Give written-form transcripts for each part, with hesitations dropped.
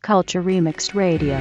Culture Remixed Radio.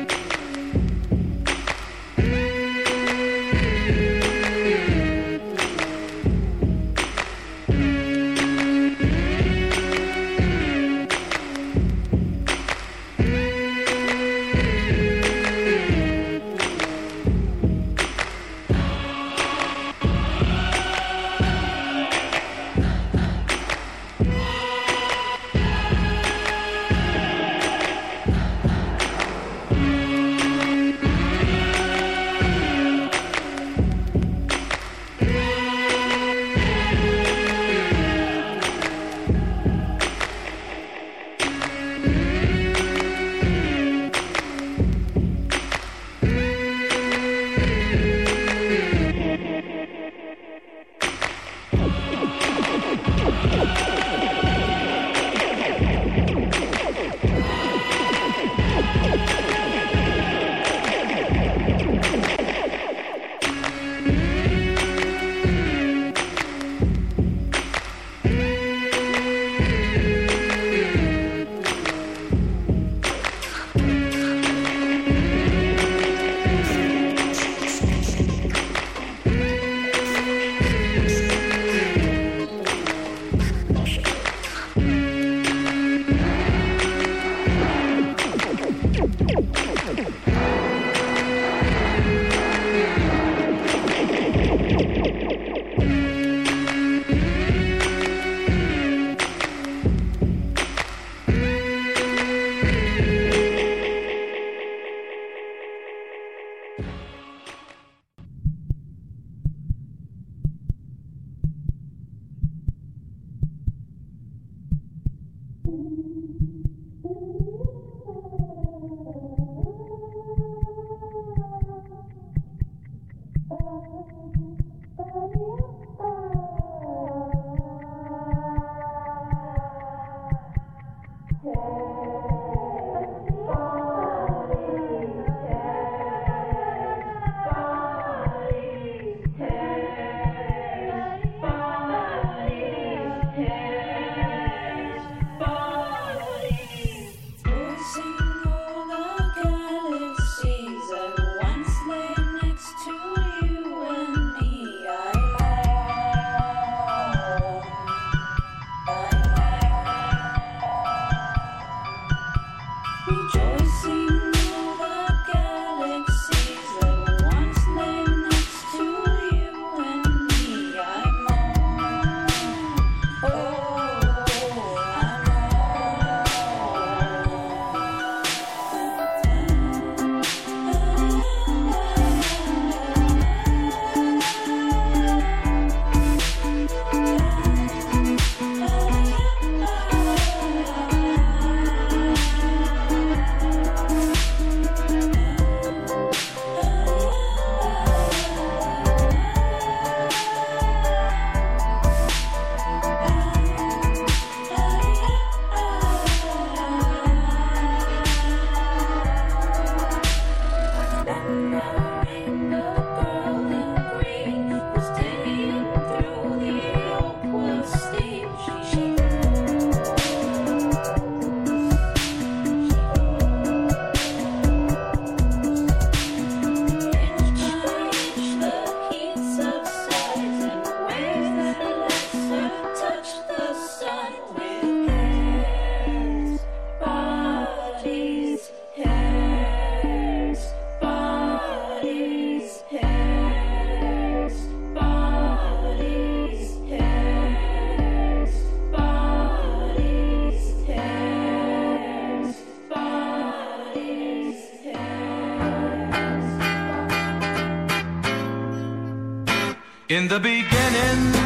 In the beginning,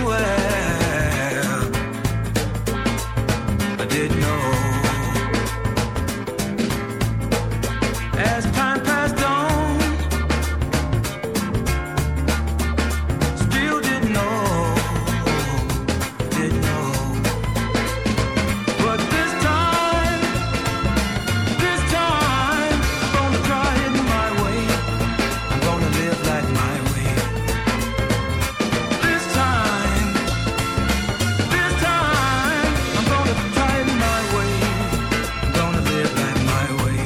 well, I didn't know. As time passed on, still didn't know, didn't know. But this time, I'm gonna try it my way. I'm gonna live like my way. This time, I'm gonna try it my way. I'm gonna live like my way.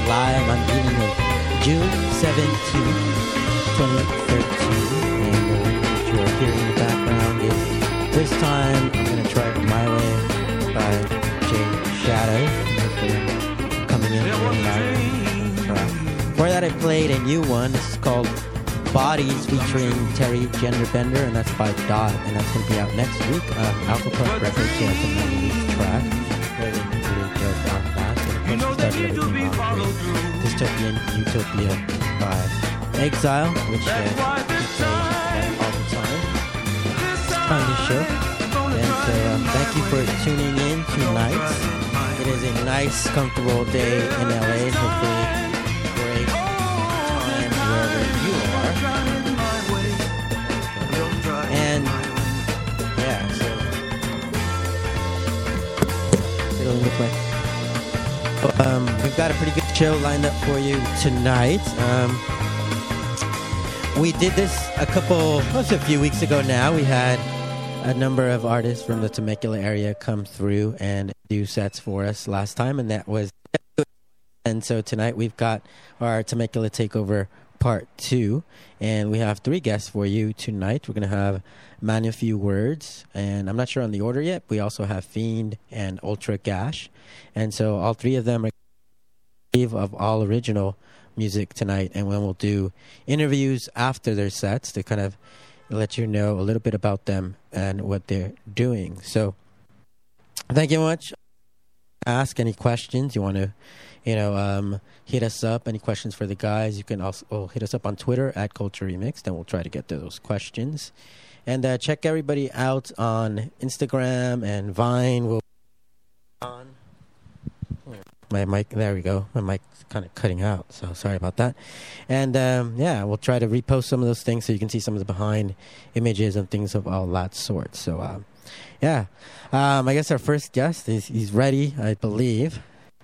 live on the evening of June 17th, 2013. And what you are hearing in the background is This Time I'm Gonna Try It My Way by Jay Shadow. Hopefully coming in really loud. Before that, I played a new one. This is called Bodies featuring Terry Genderbender, and that's by Dot, and that's going to be out next week. Alpha Puff Records, yeah, it's a release track. Really dope on that. And of course, we started everything off with Dystopian Utopia by Exile, which we play all the time on this show. And so, thank you for tuning in tonight. It is a nice, comfortable day in LA, and hopefully great time wherever you are. And yeah, so it'll look like we've got a pretty good show lined up for you tonight. We did this a few weeks ago now. We had a number of artists from the Temecula area come through and do sets for us last time, and that was. And so tonight we've got our Temecula Takeover Part 2, and we have 3 guests for you tonight. We're going to have Man a Few Words, and I'm not sure on the order yet. We also have Fiend and Ultra Gash, and so all 3 of them are of all original music tonight, and then we'll do interviews after their sets to kind of let you know a little bit about them and what they're doing. So thank you much. Ask any questions you want to hit us up. Any questions for the guys, you can also hit us up on Twitter at Culture Remixed, and we'll try to get to those questions. And check everybody out on Instagram and Vine. We'll on my mic. There we go. My mic's kind of cutting out, so sorry about that. And we'll try to repost some of those things so you can see some of the behind images and things of all that sort. So I guess our first guest he's ready, I believe.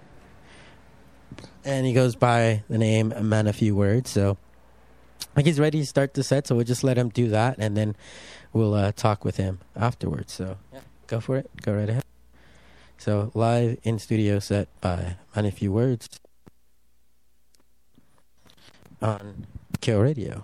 And he goes by the name Man a Few Words. So I think he's ready to start the set, so we'll just let him do that, and then we'll talk with him afterwards. So go for it. Go right ahead. So live in studio set by Man a Few Words on KO Radio.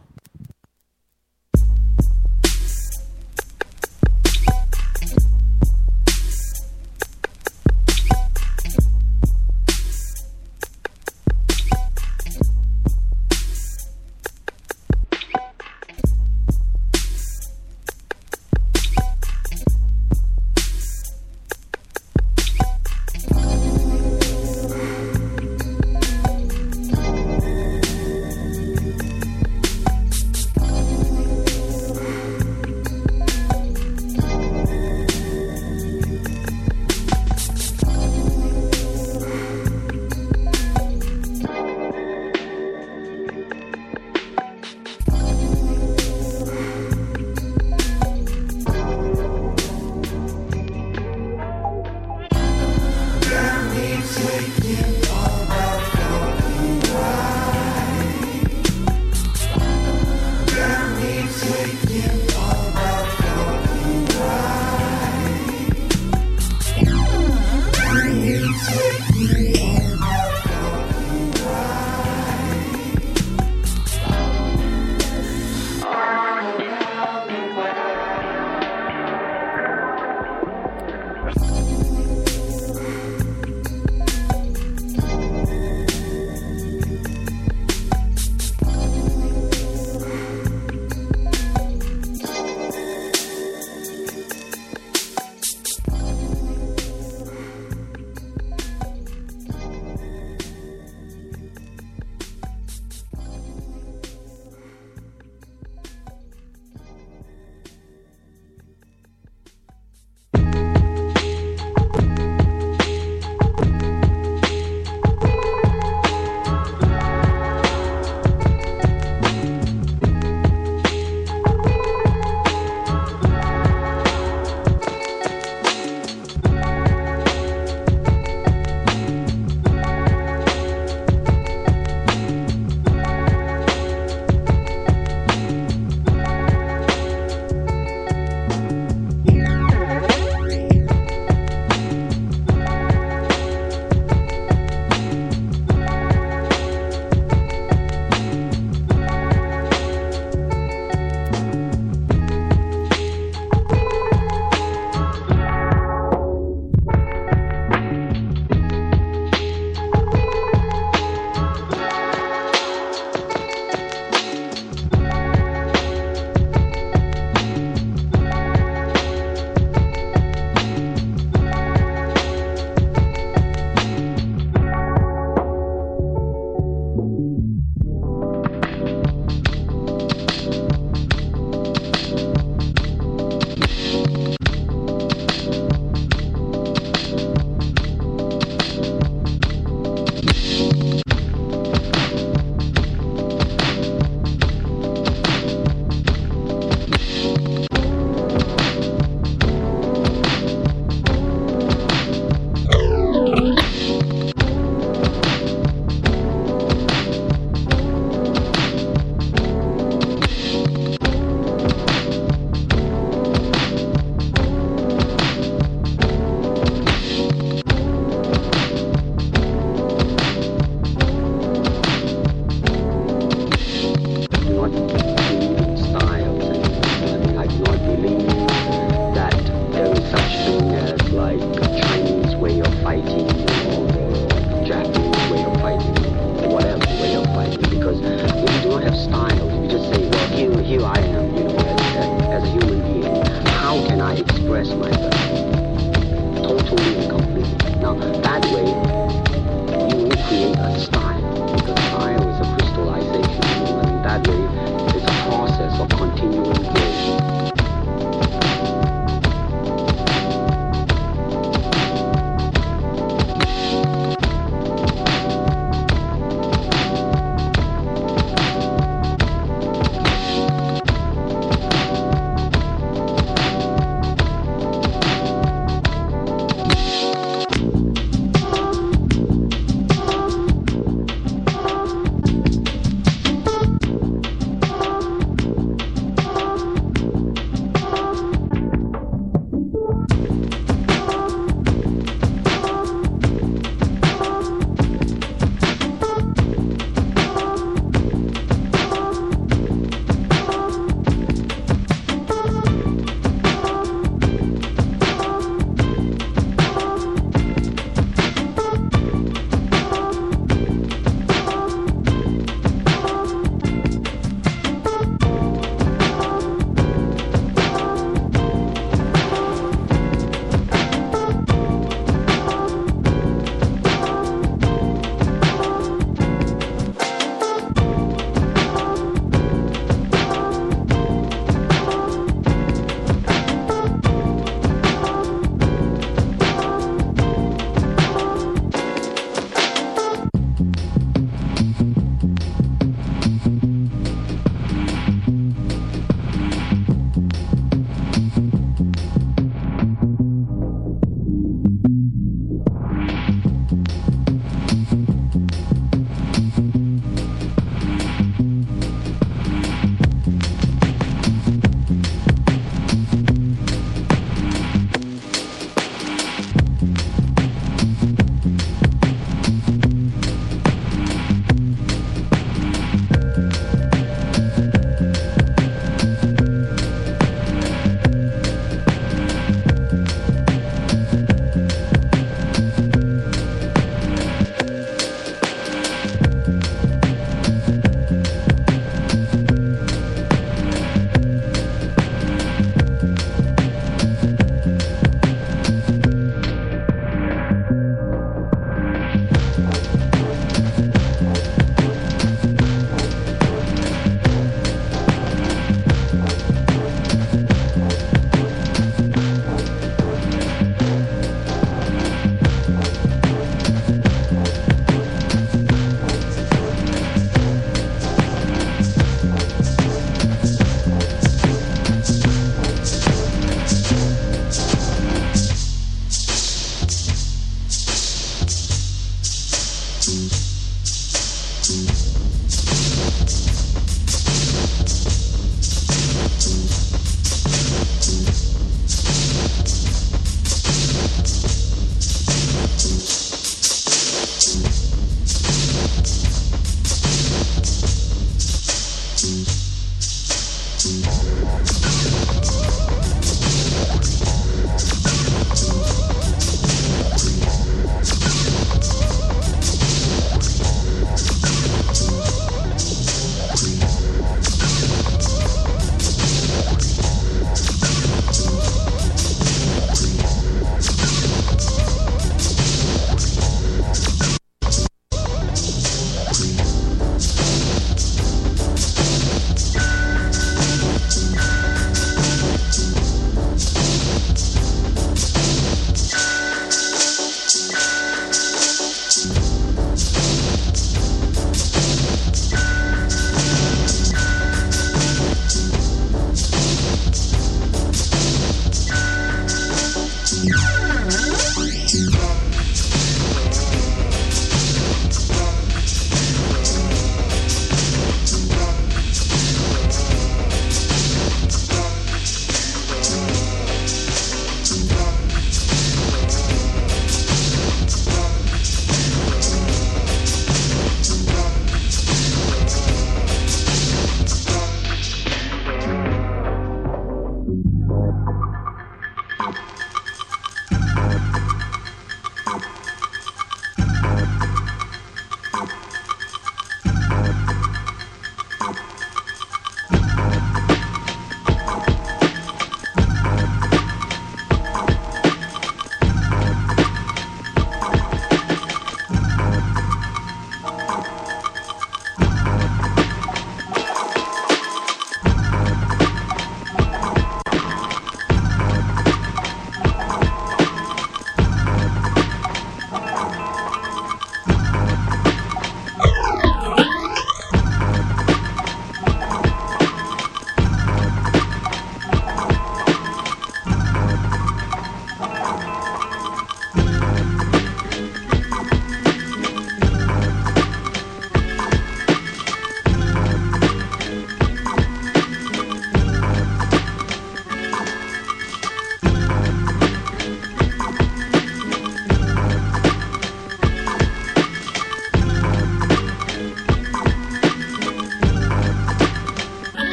express myself totally and completely. Now, that way, you will create a style, because style is a crystallization. And that way, it's a process of continuing growth.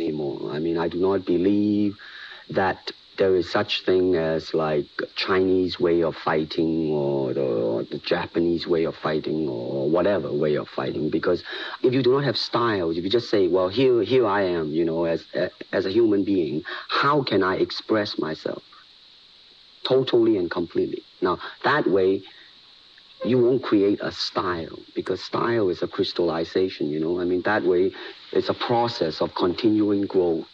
anymore. I mean, I do not believe that there is such thing as like Chinese way of fighting or the Japanese way of fighting or whatever way of fighting. Because if you do not have styles, if you just say, well, here I am, you know, as a human being, how can I express myself totally and completely? Now, that way, you won't create a style, because style is a crystallization, you know. I mean, that way, it's a process of continuing growth.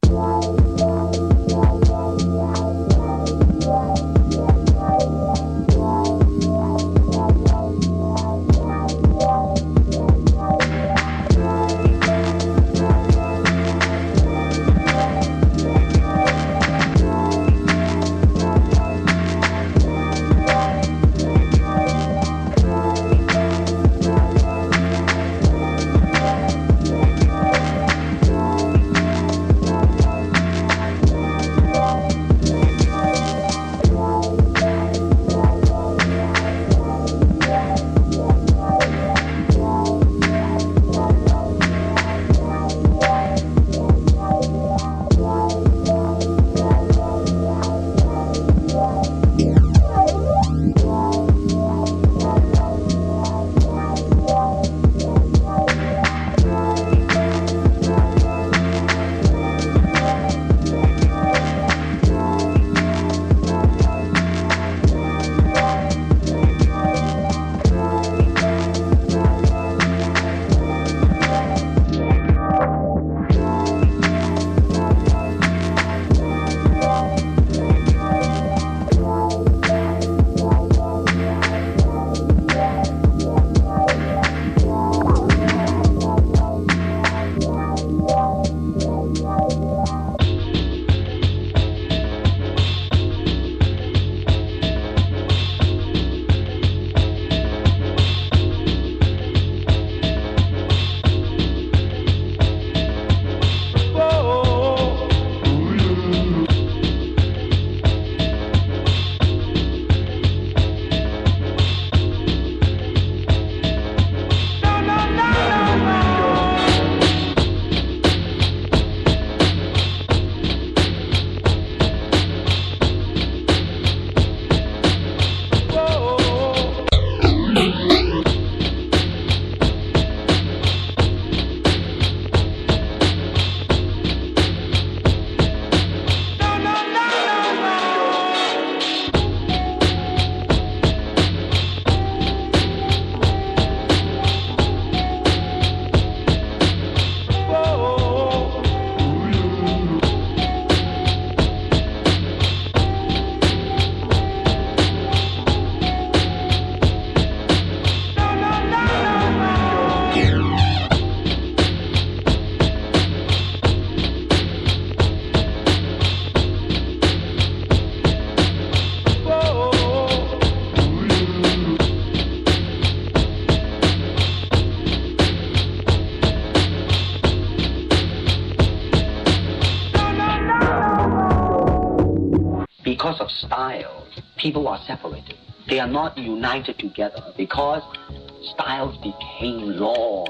Because of style, people are separated. They are not united together because styles became law.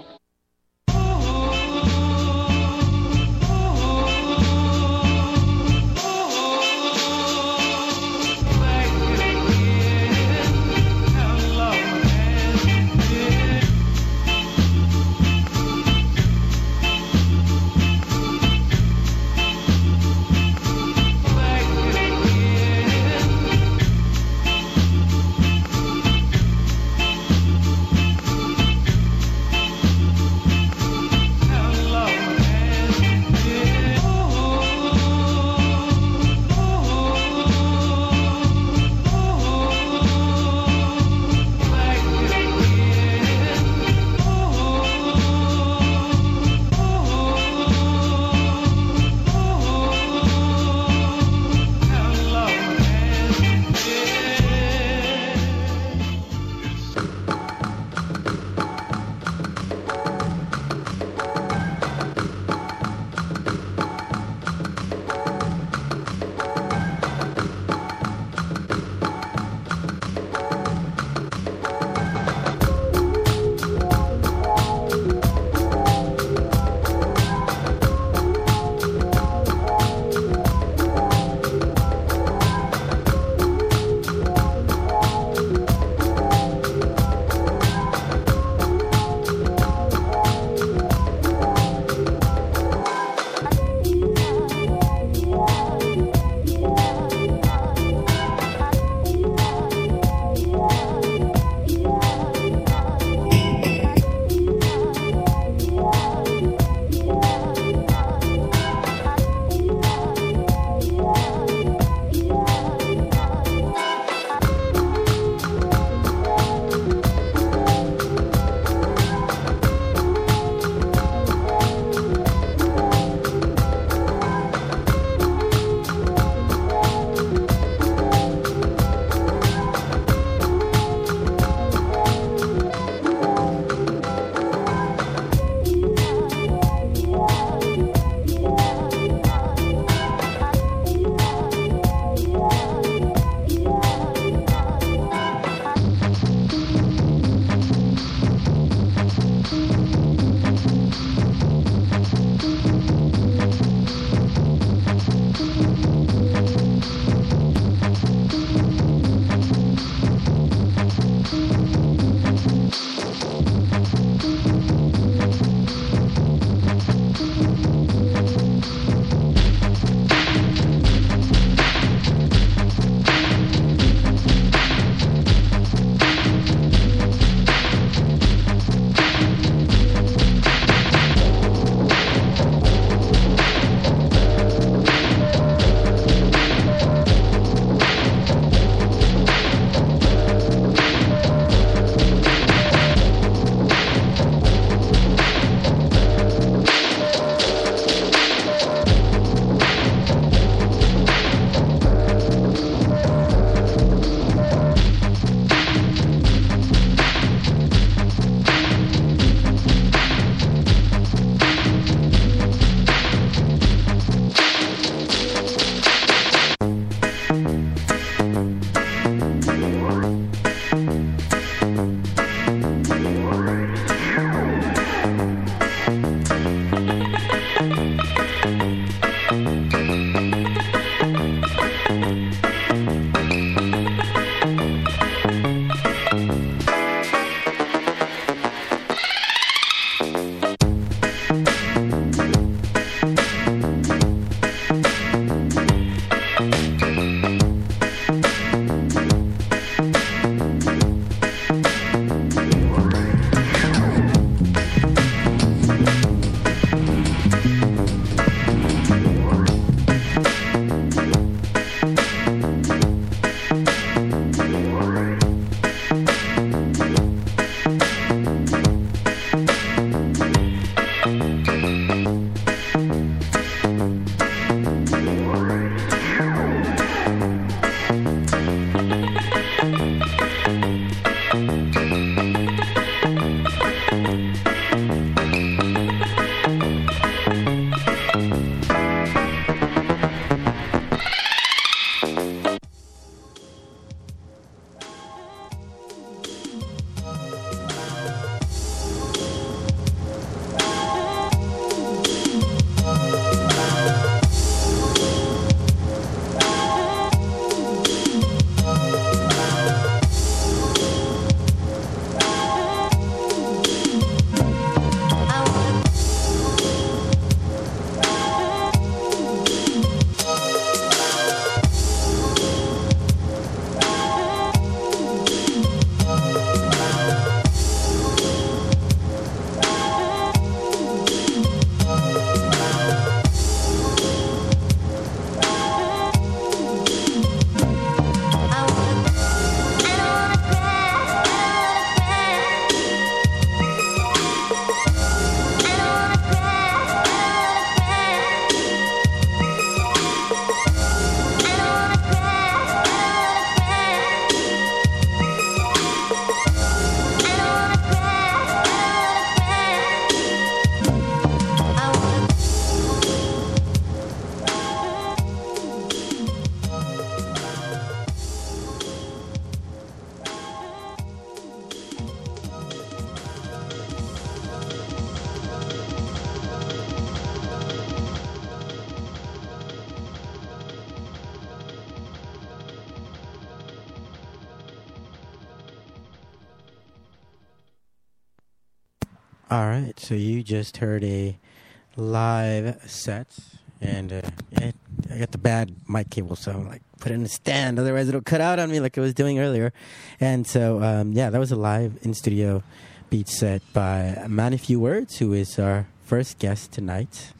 All right, so you just heard a live set, and I got the bad mic cable, so I'm like, put it in a stand, otherwise it'll cut out on me like I was doing earlier. And so, that was a live in-studio beat set by Manny Few Words, who is our first guest tonight.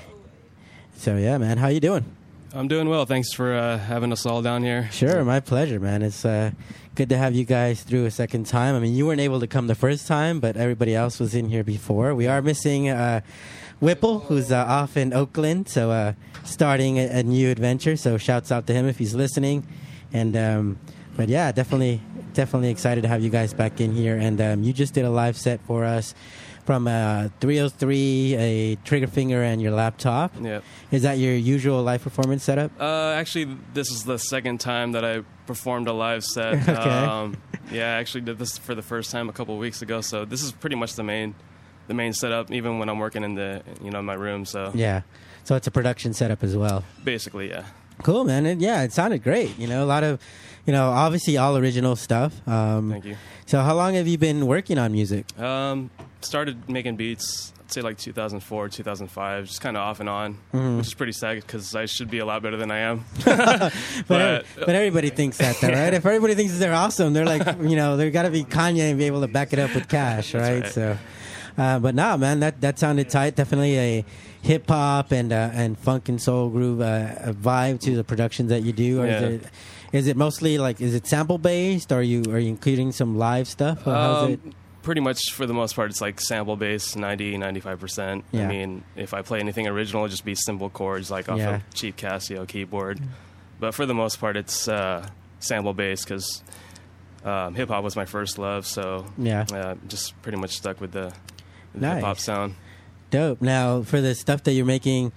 So, yeah, man, how you doing? I'm doing well. Thanks for having us all down here. Sure, my pleasure, man. It's good to have you guys through a second time. I mean, you weren't able to come the first time, but everybody else was in here before. We are missing Whipple, who's off in Oakland, so starting a new adventure. So shouts out to him if he's listening. And but yeah, definitely excited to have you guys back in here. And you just did a live set for us from 303, a trigger finger, and your laptop. Yep. Is that your usual live performance setup? Actually, this is the second time that I performed a live set. Okay. Yeah, I actually did this for the first time a couple of weeks ago. So this is pretty much the main setup, even when I'm working in my room. So Yeah. So it's a production setup as well. basically, yeah. Cool, man. And yeah, it sounded great. A lot of, obviously all original stuff. Thank you. So how long have you been working on music? Started making beats, I'd say like 2004, 2005, just kind of off and on, which is pretty sad because I should be a lot better than I am. But everybody thinks that, though, right? If everybody thinks they're awesome, they're like, they're got to be Kanye and be able to back it up with cash, right? right. So, but no, man, that sounded tight. Definitely a hip hop and funk and soul groove a vibe to the productions that you do. Or Yeah. is it mostly is it sample based? Or are you including some live stuff? Or how's it? Pretty much for the most part, it's like sample based, 95%. Yeah. I mean, if I play anything original, it'll just be simple chords like off Yeah. a cheap Casio keyboard. But for the most part, it's sample based because hip hop was my first love. So Yeah. just pretty much stuck with the Nice. hip hop sound. Dope. Now, for the stuff that you're making,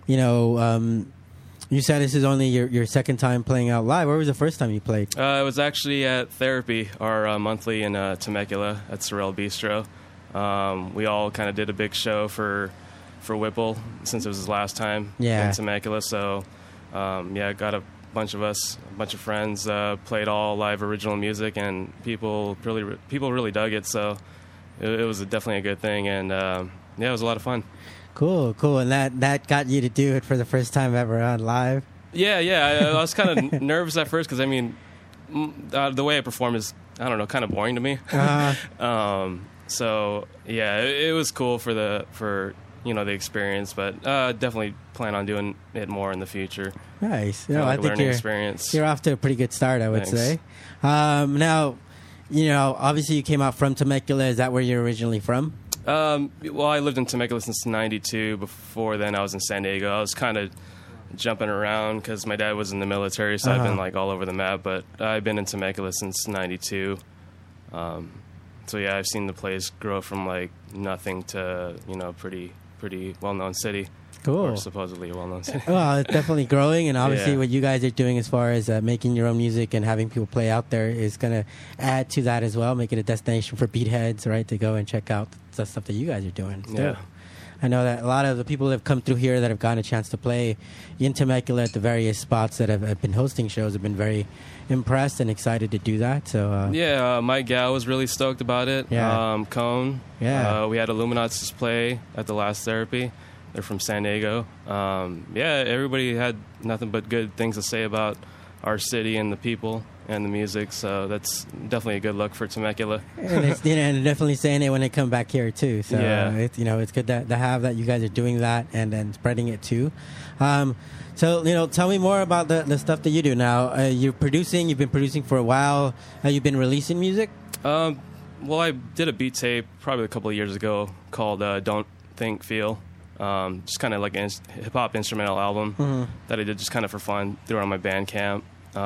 you said this is only your second time playing out live. Where was the first time you played? It was actually at Therapy, our monthly in Temecula at Sorrel Bistro. We all kind of did a big show for Whipple since it was his last time Yeah. in Temecula. So, got a bunch of friends, played all live original music, and people really dug it. So it was definitely a good thing, and it was a lot of fun. Cool. And that got you to do it for the first time ever on live? Yeah. I was kind of nervous at first because, I mean, the way I perform is, I don't know, kind of boring to me. So, yeah, it was cool for the experience, but definitely plan on doing it more in the future. Nice. Kinda I like think learning experience. you're off to a pretty good start, I would Thanks. say. Now, obviously you came out from Temecula. Is that where you're originally from? Well, I lived in Temecula since '92. Before then, I was in San Diego. I was kind of jumping around because my dad was in the military, so I've been like all over the map. But I've been in Temecula since '92. So yeah, I've seen the place grow from like nothing to pretty well-known city. Cool. Or supposedly a well-known city. Well, it's definitely growing, and obviously Yeah. what you guys are doing as far as making your own music and having people play out there is going to add to that as well, make it a destination for beatheads, right, to go and check out the stuff that you guys are doing. It's Yeah. dope. I know that a lot of the people that have come through here that have gotten a chance to play in Temecula at the various spots that have been hosting shows have been very impressed and excited to do that. So Mike Gow was really stoked about it. Yeah. Cone. Yeah. We had Illuminats play at the last Therapy. They're from San Diego. Everybody had nothing but good things to say about our city and the people and the music. So that's definitely a good look for Temecula. and it's and definitely saying it when they come back here too. So Yeah. it's good to have that you guys are doing that and then spreading it too. So tell me more about the stuff that you do now. You've been producing for a while. You've been releasing music. Well, I did a beat tape probably a couple of years ago called Don't Think Feel. Just kind of like a hip hop instrumental album that I did just kind of for fun. Threw it on my Bandcamp.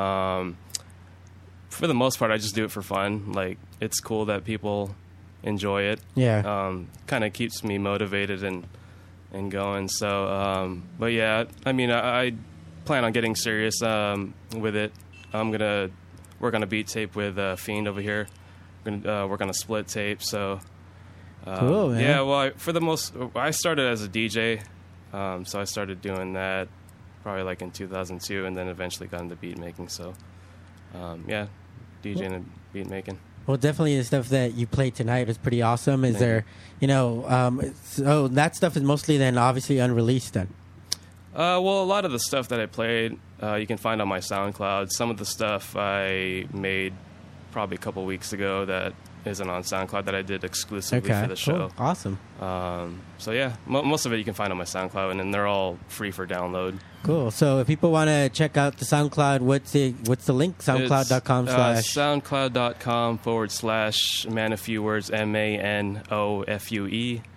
For the most part, I just do it for fun. Like, it's cool that people enjoy it. Yeah. Kind of keeps me motivated and going. So, but yeah, I mean, I plan on getting serious with it. I'm gonna work on a beat tape with Fiend over here. I'm gonna work on a split tape. So. Cool, man. Yeah, well, I started as a DJ, so I started doing that probably like in 2002, and then eventually got into beat making. So, DJing and beat making. Well, definitely the stuff that you played tonight was pretty awesome. Is there, so that stuff is mostly then obviously unreleased then? Well, a lot of the stuff that I played, you can find on my SoundCloud. Some of the stuff I made probably a couple weeks ago that isn't on SoundCloud that I did exclusively for the show. Cool. Awesome. So yeah, most of it you can find on my SoundCloud, and then they're all free for download. Cool. So if people want to check out the SoundCloud, what's the link? SoundCloud.com/ SoundCloud.com/ man of few words MANOFUE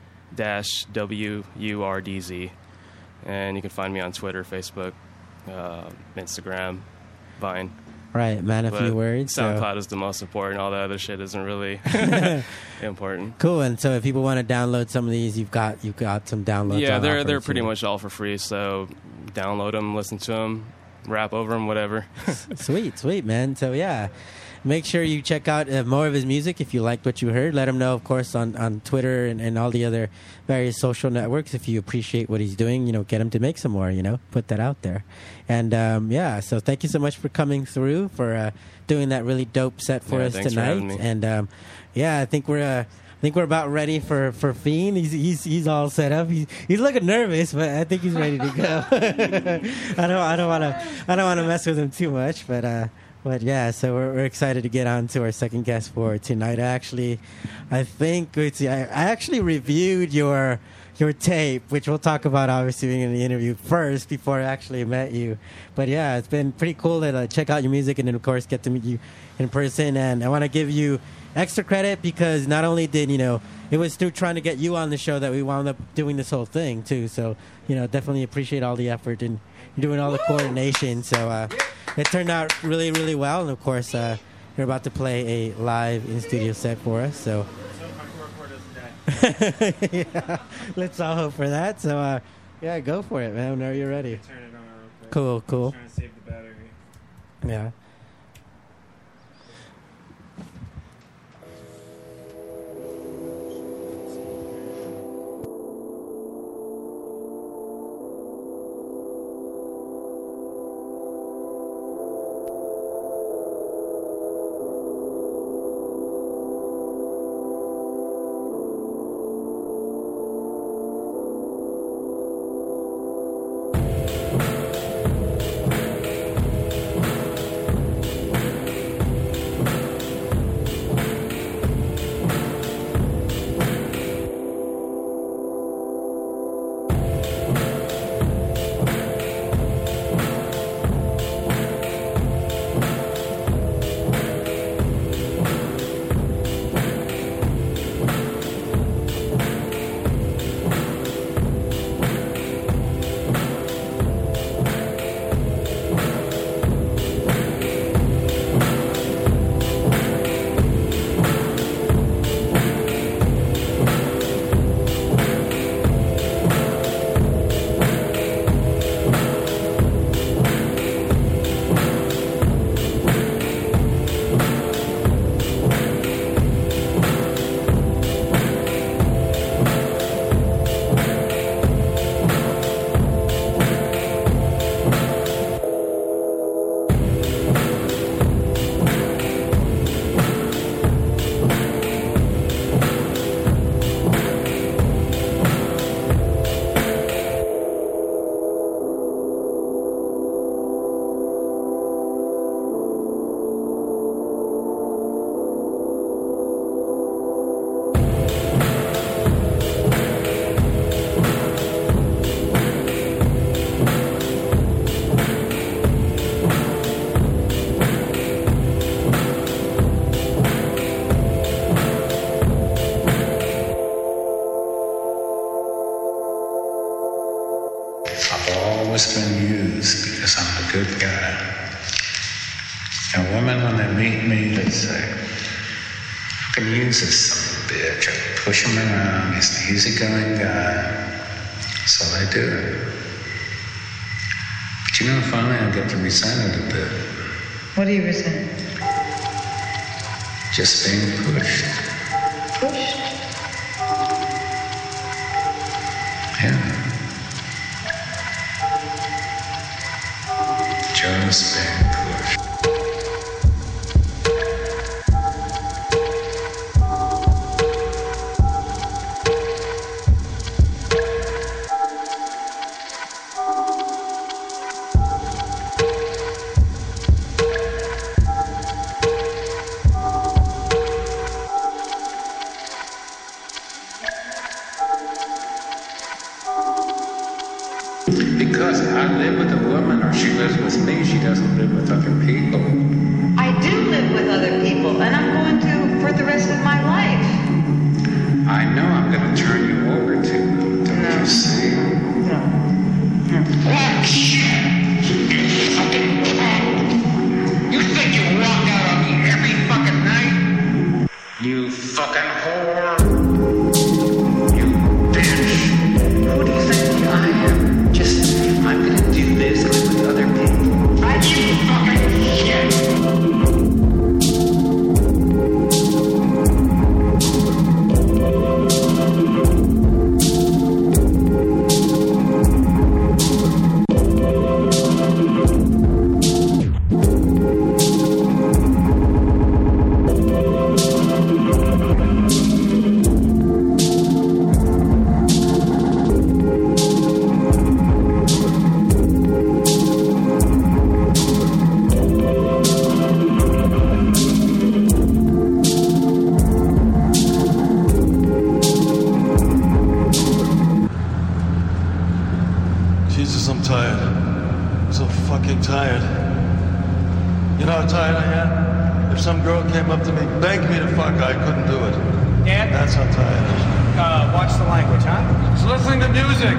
-WURDZ. And you can find me on Twitter, Facebook, Instagram, Vine. Right, man, a few words. SoundCloud is the most important. All the other shit isn't really important. Cool. And so if people want to download some of these, you've got some downloads. Yeah, on they're pretty much all for free. So download them, listen to them, rap over them, whatever. Sweet, man. So yeah, make sure you check out more of his music if you liked what you heard. Let him know, of course, on Twitter and all the other various social networks. If you appreciate what he's doing, get him to make some more, put that out there. And so thank you so much for coming through, for doing that really dope set for us thanks tonight. for having me. And I think we're about ready for Fiend. He's all set up. He's looking nervous, but I think he's ready to go. I don't want to mess with him too much, but yeah, so we're excited to get on to our second guest for tonight. I actually reviewed your tape, which we'll talk about obviously in the interview first before I actually met you. But yeah, it's been pretty cool to check out your music and then of course get to meet you in person. And I want to give you extra credit because not only did it was through trying to get you on the show that we wound up doing this whole thing too. So definitely appreciate all the effort and doing all the coordination. So it turned out really, really well. And of course, you're about to play a live in studio set for us. So yeah, let's all hope for that. So yeah, go for it, man. Whenever you're ready. Turn it on real quick. Cool. I'm trying to save the battery. Yeah. always been used because I'm a good guy. And women, when they meet me, they say, I can use this son of a bitch. I push him around. He's an easygoing guy. So they do it. But you know, finally I get to resent it a bit. What do you resent? Just being pushed. Pushed? Yeah. Just being pushed. fucking whore. You bitch. Who do you think I am? Just, I'm gonna do this like with other people. Are you fucking shit? Jesus, I'm tired. So fucking tired. You know how tired I am? If some girl came up to me, begged me to fuck her, I couldn't do it. Dad, That's how tired I am. watch the language, huh? Just listening to music.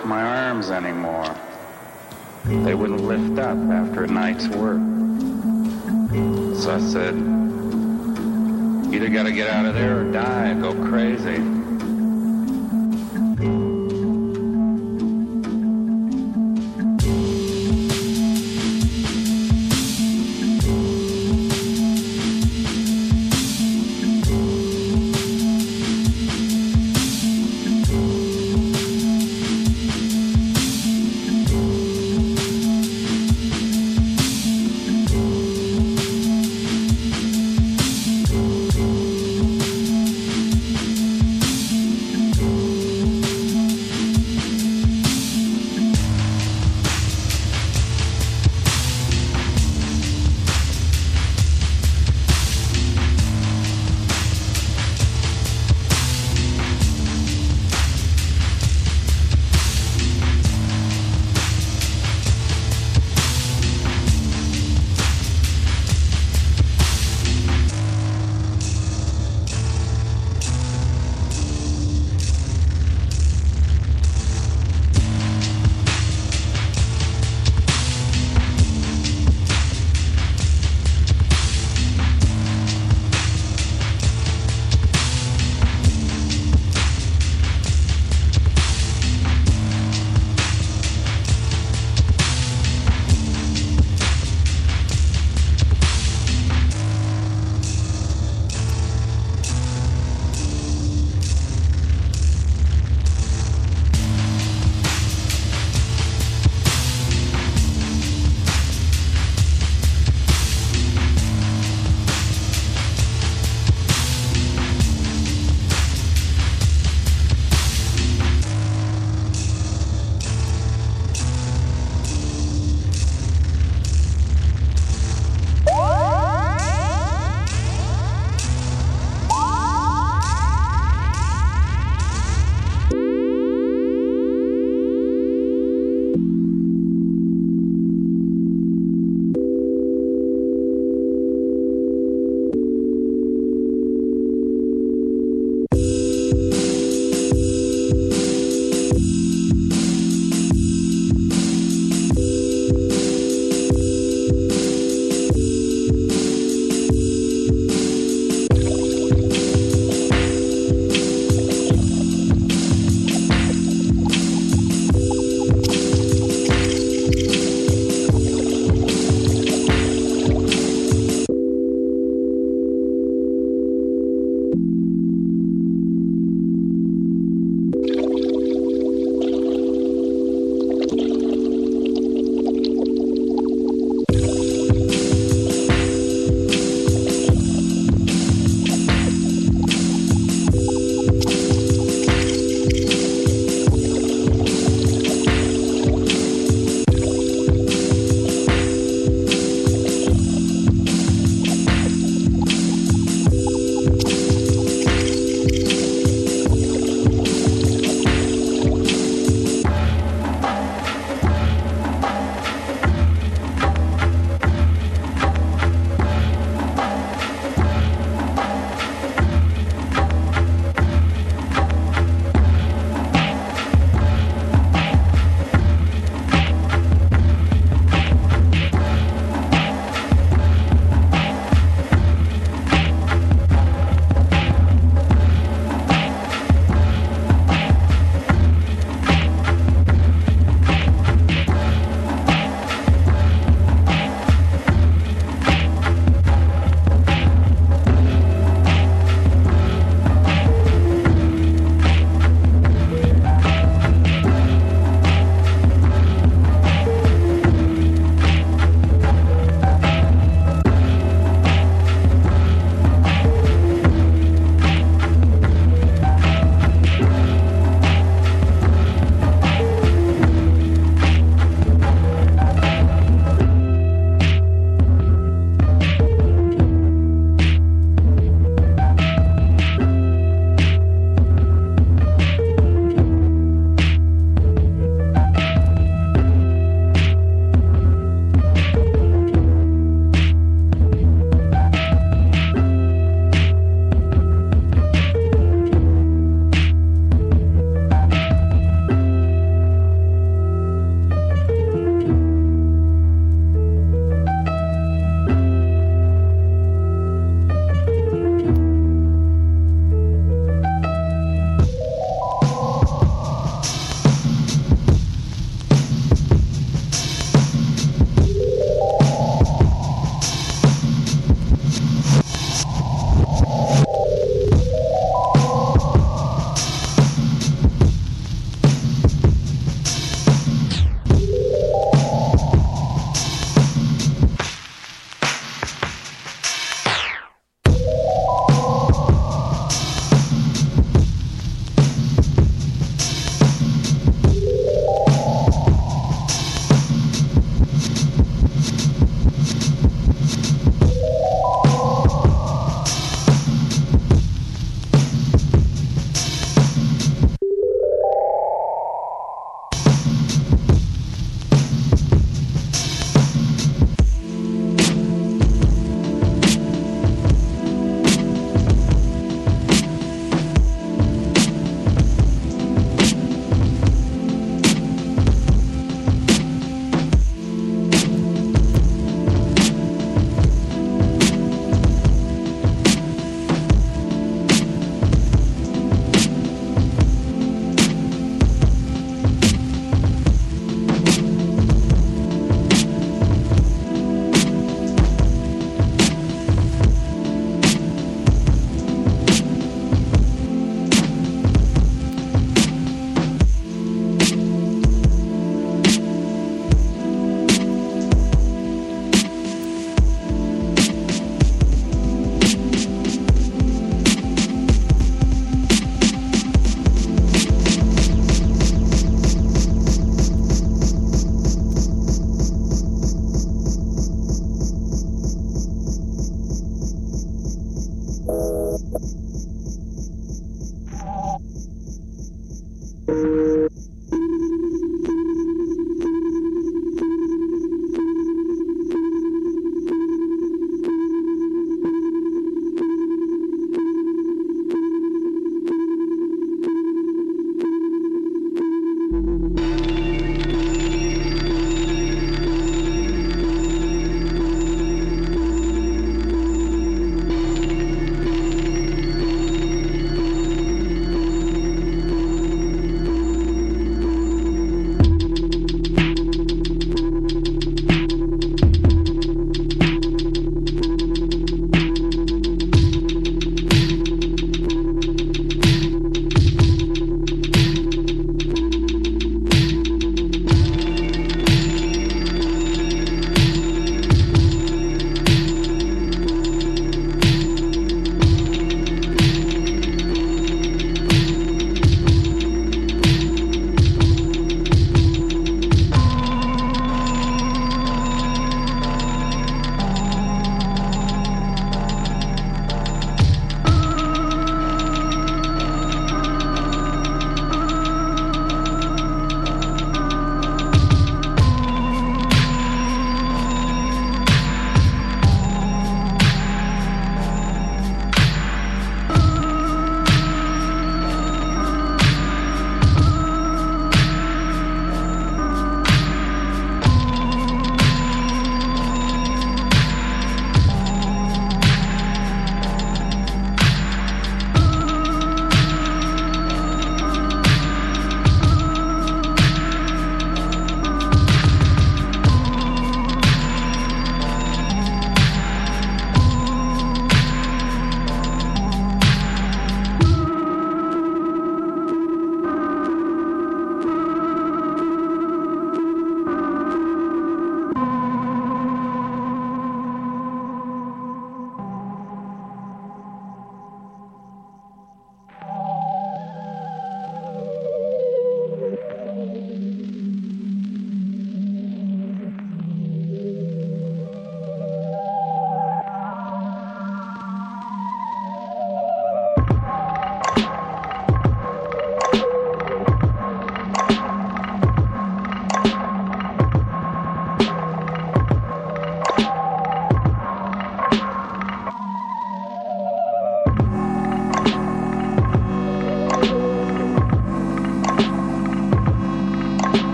lift my arms anymore. They wouldn't lift up after a night's work. So I said, either gotta get out of there or die, go crazy.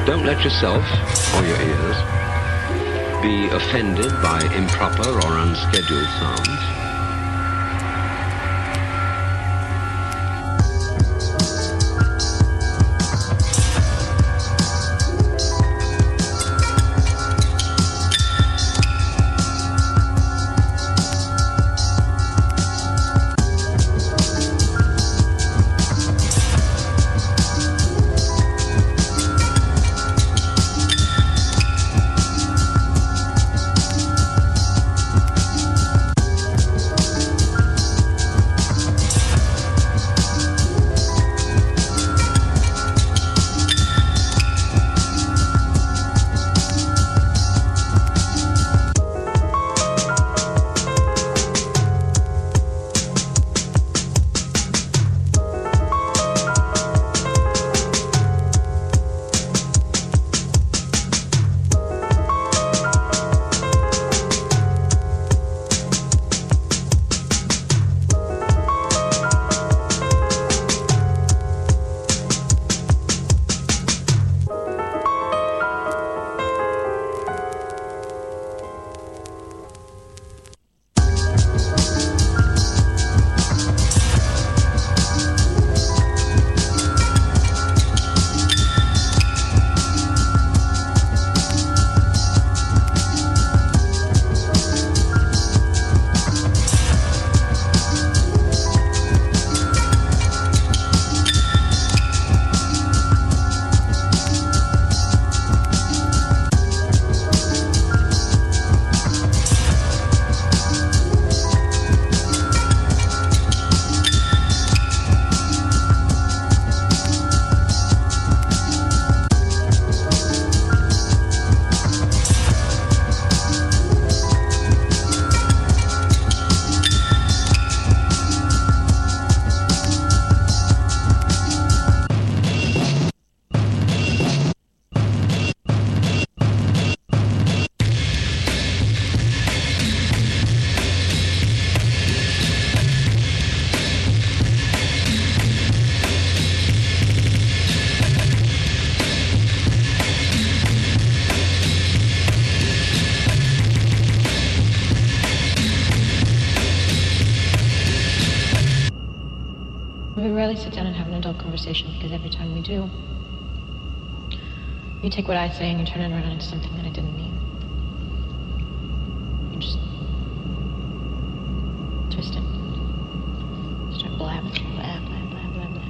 Don't let yourself, or your ears, be offended by improper or unscheduled sounds. We rarely sit down and have an adult conversation because every time we do, you take what I say and you turn it around into something that I didn't mean. You just twist it. Start blabbing, blah, blah, blah, blah, blah.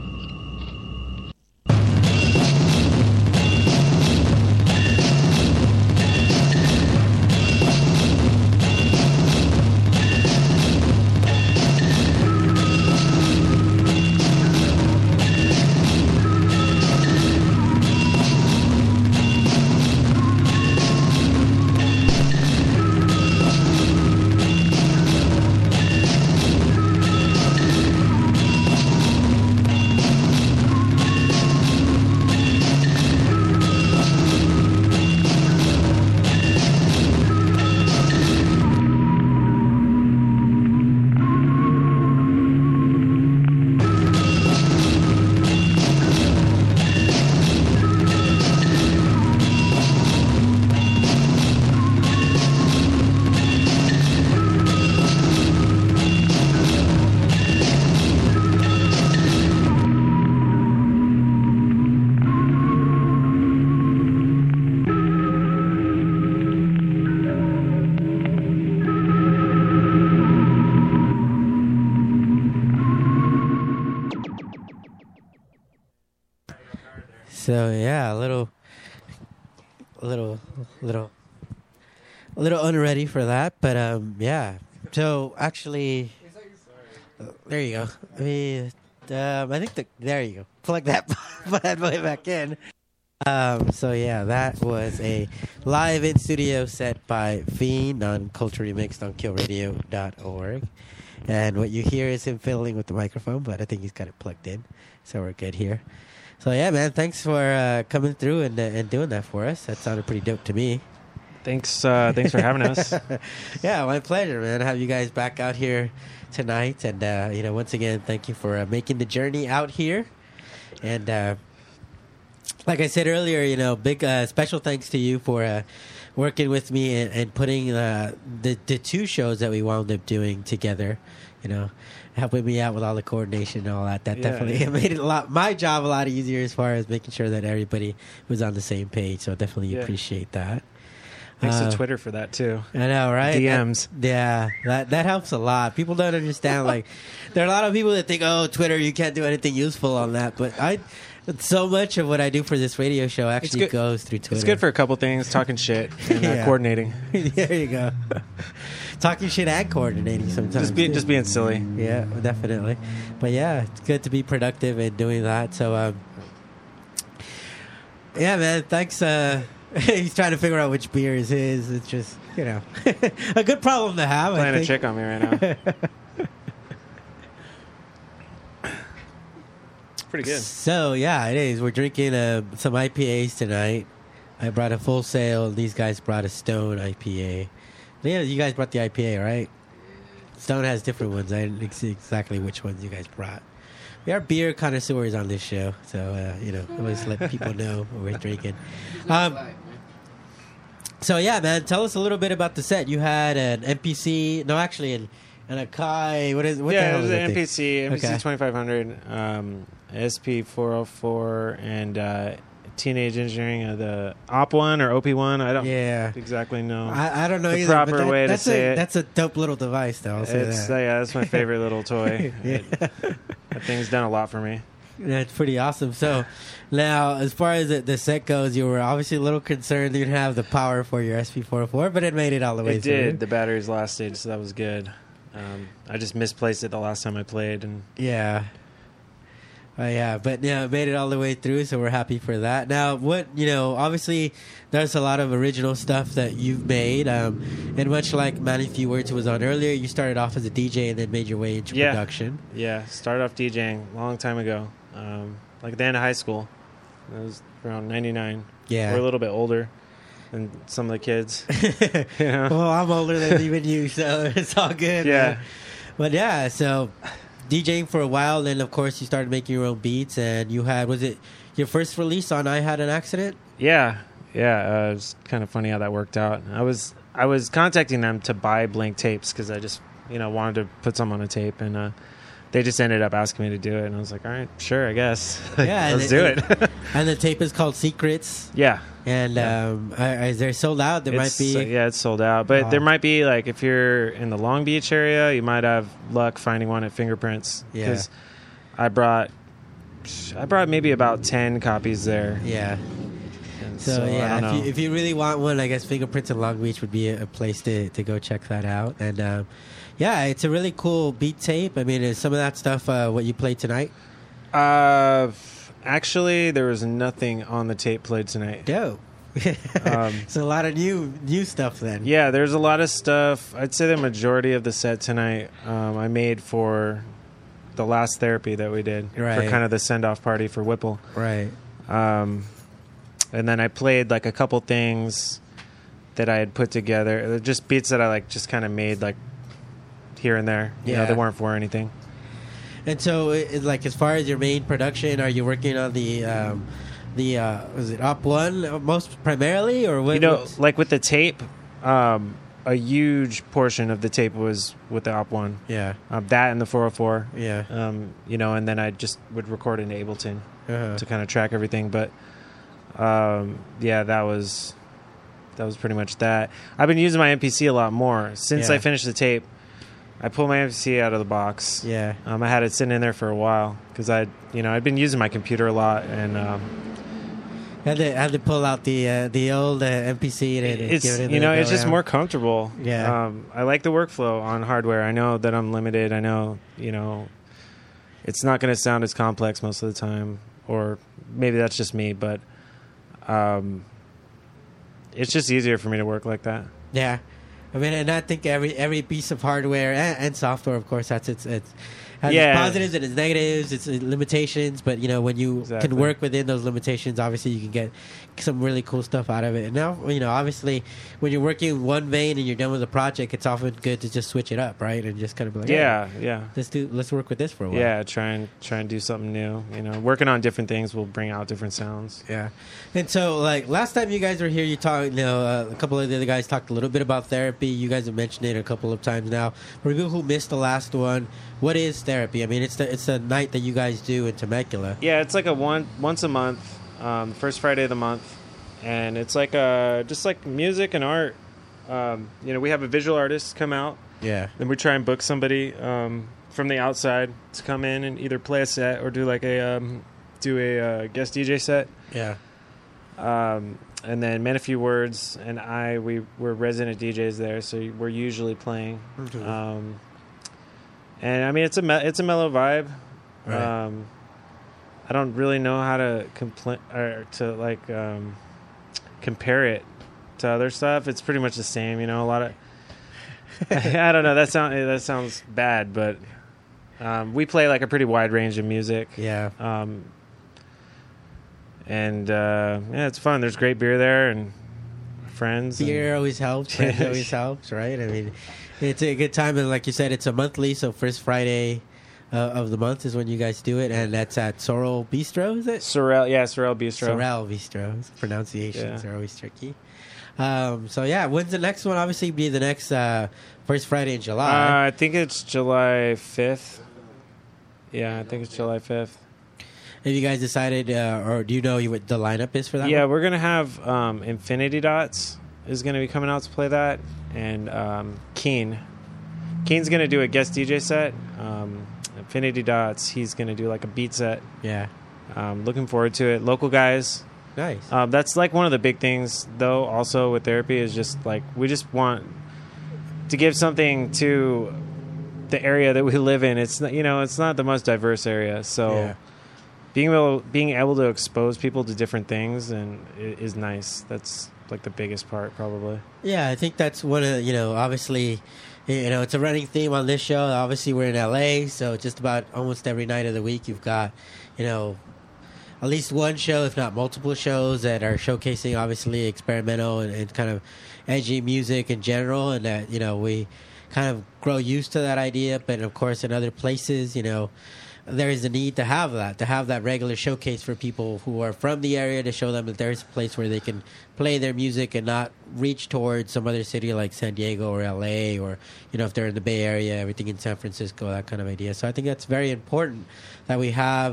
So yeah, a little unready for that, but yeah. So actually, there you go. I think there you go. Plug that bad boy back in. So yeah, that was a live in studio set by Fiend on Culture Remixed on KillRadio.org. And what you hear is him fiddling with the microphone, but I think he's got it plugged in, so we're good here. So yeah, man, thanks for coming through and doing that for us. That sounded pretty dope to me. Thanks for having us. Yeah, my pleasure, man. Have you guys back out here tonight, and once again, thank you for making the journey out here. And like I said earlier, big special thanks to you for working with me and putting the two shows that we wound up doing together. Helping me out with all the coordination and all that. That definitely made it my job a lot easier as far as making sure that everybody was on the same page. So definitely appreciate that. Thanks to Twitter for that too. I know, right? DMs. That helps a lot. People don't understand. Like, there are a lot of people that think, "Oh, Twitter, you can't do anything useful on that." But so much of what I do for this radio show actually goes through Twitter. It's good for a couple things: talking shit and coordinating. There you go. Talking shit and coordinating sometimes. Just being silly. Yeah, definitely. But yeah, it's good to be productive and doing that. So, yeah, man, thanks. He's trying to figure out which beer is his. It's just, a good problem to have. Playing a trick on me right now. Pretty good. So, yeah, it is. We're drinking some IPAs tonight. I brought a Full Sail. These guys brought a Stone IPA. Yeah, you guys brought the IPA, right? Stone has different ones. I didn't see exactly which ones you guys brought. We are beer connoisseurs on this show, so always let people know what we're drinking. So yeah, man, tell us a little bit about the set. You had an MPC, no, actually an Akai. What the hell it was is an that MPC, thing? 2500, SP 404, and Teenage Engineering, the OP1 or OP1. I don't exactly know. I don't know the either. proper way to say it. That's a dope little device, though. I'll say that. That's my favorite little toy. That thing's done a lot for me. That's pretty awesome. So, now, as far as the set goes, you were obviously a little concerned you didn't have the power for your SP404, but it made it all the way through. It did. The batteries lasted, so that was good. I just misplaced it the last time I played. Yeah. But it made it all the way through, so we're happy for that. Now, obviously, there's a lot of original stuff that you've made, and much like Manny Few Words was on earlier, you started off as a DJ and then made your way into production. Yeah, started off DJing a long time ago, like at the end of high school. It was around 99. Yeah. We're a little bit older than some of the kids. Well, I'm older than even you, so it's all good. Yeah. But yeah, so DJing for a while, then of course you started making your own beats, and you had, was it your first release on I Had an Accident? Yeah. It was kind of funny how that worked out. I was contacting them to buy blank tapes because I just wanted to put some on a tape, and they just ended up asking me to do it, and I was like, all right, sure, I guess. Yeah, let's do it. And the tape is called Secrets. Yeah. And is there sold out? Might be. Yeah, it's sold out. But there might be, like, if you're in the Long Beach area, you might have luck finding one at Fingerprints. Yeah. Because I brought maybe about 10 copies there. Yeah. And so yeah, I don't know. if you really want one, I guess Fingerprints in Long Beach would be a place to go check that out. And yeah, it's a really cool beat tape. I mean, is some of that stuff what you played tonight? Actually, there was nothing on the tape played tonight. Dope. So a lot of new stuff then. Yeah, there's a lot of stuff. I'd say the majority of the set tonight I made for the last therapy that we did for kind of the send-off party for Whipple. Right. And then I played like a couple things that I had put together. They're just beats that I just kind of made like here and there. You know, they weren't for anything. And so, as far as your main production, are you working on the was it Op One most primarily, or what? Like with the tape, a huge portion of the tape was with the Op One. Yeah. That and the 404. Yeah. And then I just would record in Ableton to kind of track everything. But that was pretty much that. I've been using my MPC a lot more since I finished the tape. I pulled my MPC out of the box. Yeah. I had it sitting in there for a while because I'd been using my computer a lot, and had to pull out the old MPC and it's give it it's just more comfortable. Yeah. I like the workflow on hardware. I know that I'm limited. I know it's not going to sound as complex most of the time, or maybe that's just me, but it's just easier for me to work like that. Yeah. I mean, and I think every piece of hardware and software, of course, has its Yeah. positives and its negatives, its limitations. But when you Exactly. can work within those limitations, obviously you can get some really cool stuff out of it. And now, obviously, when you're working in one vein and you're done with a project, it's often good to just switch it up, right? And just kind of be like, Yeah, hey, yeah. let's work with this for a while. Yeah, try and do something new. Working on different things will bring out different sounds. Yeah. And so, like, last time you guys were here, you talked, a couple of the other guys talked a little bit about therapy. You guys have mentioned it a couple of times now. For people who missed the last one, what is therapy? I mean, it's the night that you guys do in Temecula. Yeah, it's like a once a month, first Friday of the month, and it's like just like music and art. We have a visual artist come out. Yeah. Then we try and book somebody from the outside to come in and either play a set or do like a guest DJ set. Yeah. And then Men a Few Words and we're resident DJs there, so we're usually playing. Mhm. And I mean, it's a mellow vibe. Right. I don't really know how to compare it to other stuff. It's pretty much the same, a lot of. I don't know. That sounds bad, but we play like a pretty wide range of music. Yeah. It's fun. There's great beer there and friends. Beer always helps. Friends always helps, right? I mean, it's a good time, and like you said, it's a monthly. So first Friday of the month is when you guys do it, and that's at Sorrel Bistro, is it? Sorrel Bistro. Sorrel Bistro. Pronunciations Yeah. are always tricky. So yeah, when's the next one? Obviously, be the next first Friday in July. I think it's July 5th. Yeah, I think it's July 5th. Have you guys decided, or do you know what the lineup is for that? Yeah, one? we're gonna have Infinity Dots is gonna be coming out to play that, and Keen's gonna do a guest DJ set. Infinity Dots, he's gonna do like a beat set. Yeah. Looking forward to it. Local guys. Nice. That's like one of the big things, though. Also with therapy is just like we just want to give something to the area that we live in. It's not, it's not the most diverse area, so. Yeah. Being able to expose people to different things and is nice. That's like the biggest part, probably. Yeah, I think that's one of obviously, it's a running theme on this show. Obviously, we're in LA, so just about almost every night of the week, you've got, at least one show, if not multiple shows that are showcasing obviously experimental and kind of edgy music in general, and that we kind of grow used to that idea. But of course, in other places, there is a need to have that regular showcase for people who are from the area, to show them that there's a place where they can play their music and not reach towards some other city like San Diego or LA, or if they're in the Bay Area, everything in San Francisco, that kind of idea. So I think that's very important that we have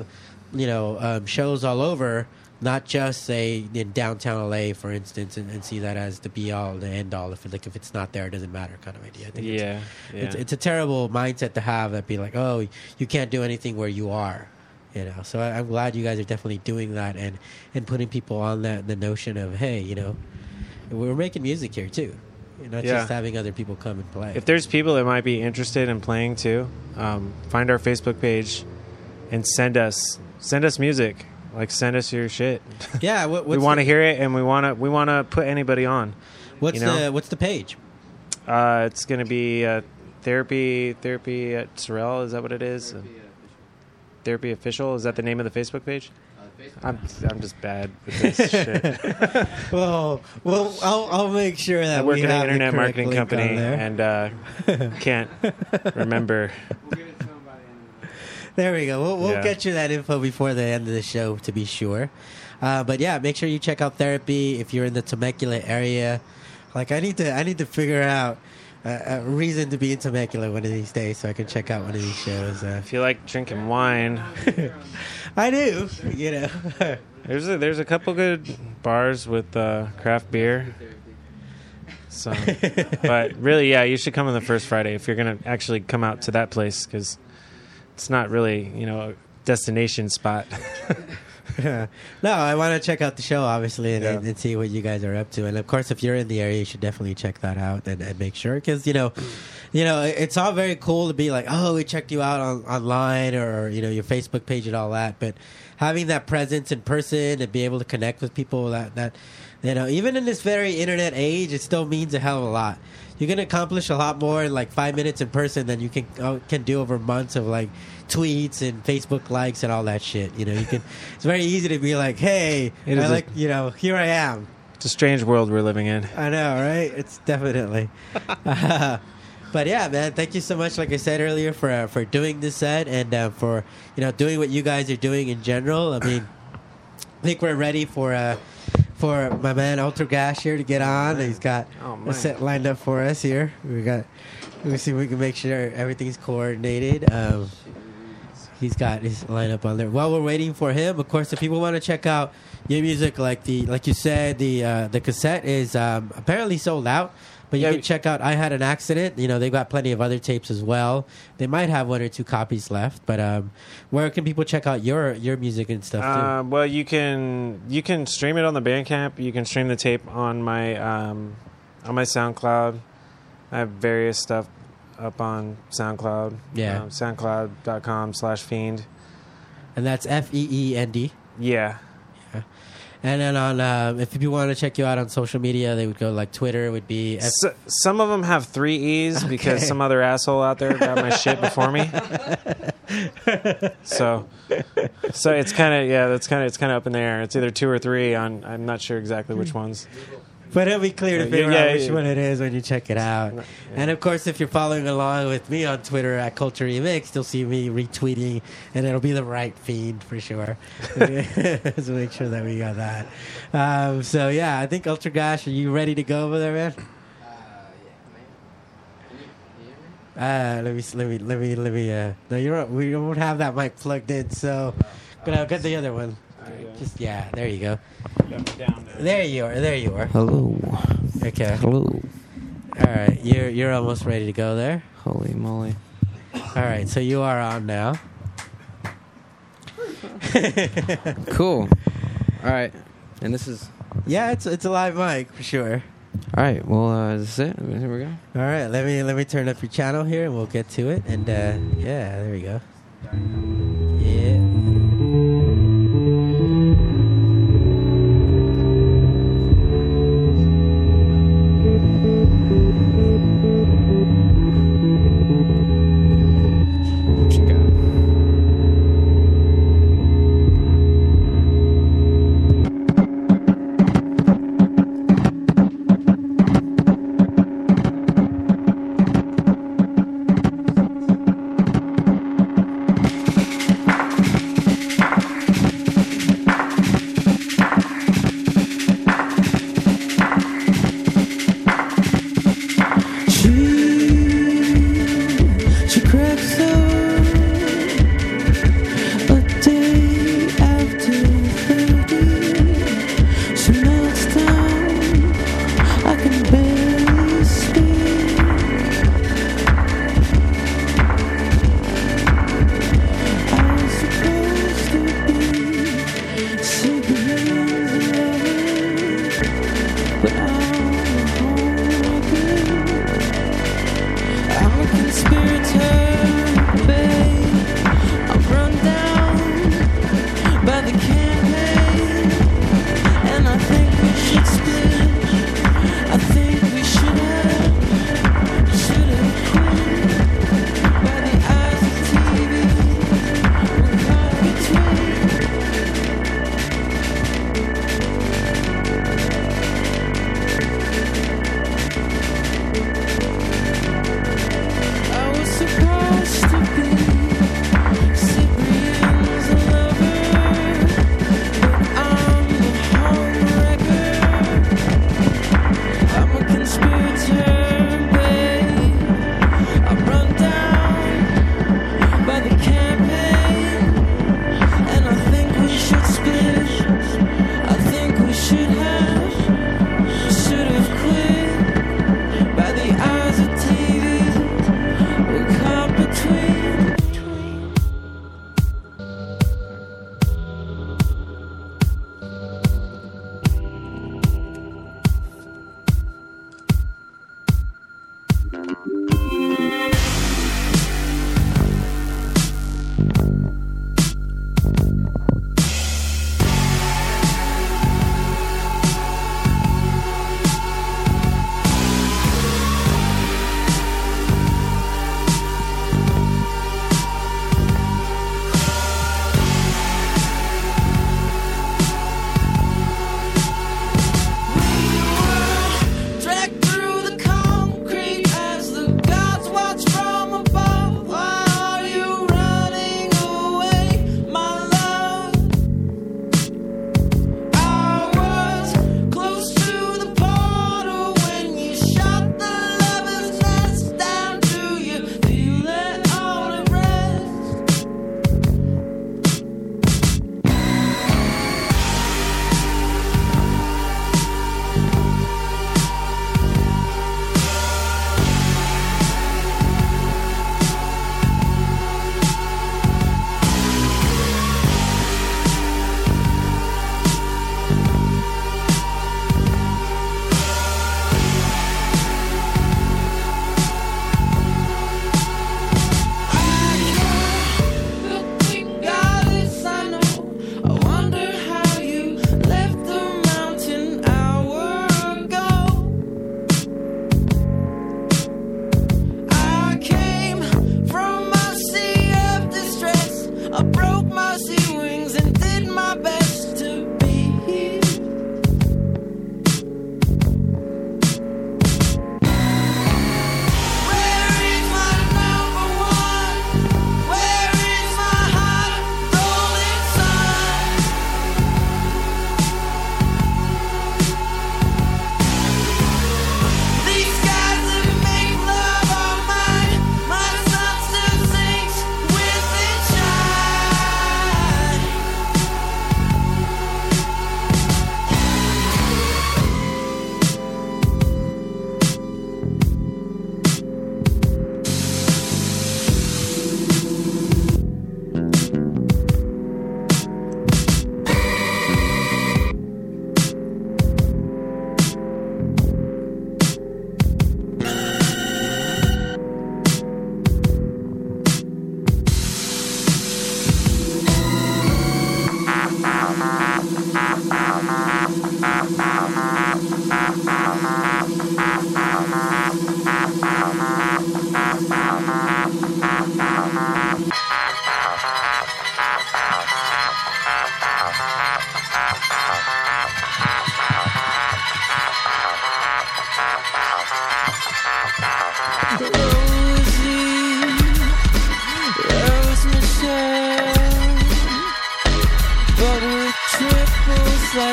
shows all over, not just say in downtown LA, for instance, and see that as the be all, the end all. If it's not there, it doesn't matter, kind of idea. I think it's a terrible mindset to have, that be like, oh, you can't do anything where you are, So I'm glad you guys are definitely doing that and putting people on the notion of, hey, we're making music here too, not just having other people come and play. If there's people that might be interested in playing too, find our Facebook page and send us music. Like, send us your shit. Yeah, we want to hear it, and we want to put anybody on. What's the page? It's going to be therapy at Sorrel. Is that what it is? Therapy Official. Is that the name of the Facebook page? I'm just bad with this shit. well, I'll make sure that I work we at have an internet the correct marketing link company on there. and can't remember. There we go. We'll get you that info before the end of the show, to be sure. But yeah, make sure you check out Therapy if you're in the Temecula area. Like, I need to figure out a reason to be in Temecula one of these days, so I can check out one of these shows. If you like drinking wine, I do. There's a couple good bars with craft beer. So, but really, yeah, you should come on the first Friday if you're gonna actually come out to that place, because it's not really, a destination spot. No, I want to check out the show, obviously, and see what you guys are up to. And of course, if you're in the area, you should definitely check that out and make sure, because it's all very cool to be like, oh, we checked you out online or your Facebook page and all that, but having that presence in person and be able to connect with people that even in this very internet age, it still means a hell of a lot. You can accomplish a lot more in like 5 minutes in person than you can do over months of like tweets and Facebook likes and all that shit. It's very easy to be like, hey, here I am. It's a strange world we're living in. I know, right? It's definitely. But yeah, man, thank you so much. Like I said earlier, for doing this set and for doing what you guys are doing in general. I mean, I think we're ready for my man Ultra Gash here to get on. He's got a set lined up for us here. We'll see if we can make sure everything's coordinated. He's got his lineup on there. While we're waiting for him, of course, if people want to check out your music, like you said, the cassette is apparently sold out. But you can check out I Had an Accident. They've got plenty of other tapes as well. They might have 1 or 2 copies left. But where can people check out your music and stuff too? Well, you can stream it on the Bandcamp. You can stream the tape on my SoundCloud. I have various stuff up on SoundCloud. Yeah. SoundCloud.com/Fiend. And that's FEEND. Yeah. And then on, if people want to check you out on social media, they would go like Twitter would be. Some of them have 3 E's because some other asshole out there got my shit before me. So it's kind of it's kind of up in the air. It's either 2 or 3. I'm not sure exactly which ones. But it'll be clear to figure out which one it is when you check it out. Yeah. And of course, if you're following along with me on Twitter at Culture Remix, you'll see me retweeting, and it'll be the right Fiend for sure. So make sure that we got that. So yeah, I think Ultra Gash, are you ready to go over there, man? Let me. No, we won't have that mic plugged in, so get the other one. There you go. There you are. Hello. Okay. Hello. All right, you're almost ready to go there. Holy moly! All right, so you are on now. Cool. All right, and this is. Yeah, it's a live mic for sure. All right. Well, this is it. Here we go. All right, let me turn up your channel here, and we'll get to it. And there we go. Yeah.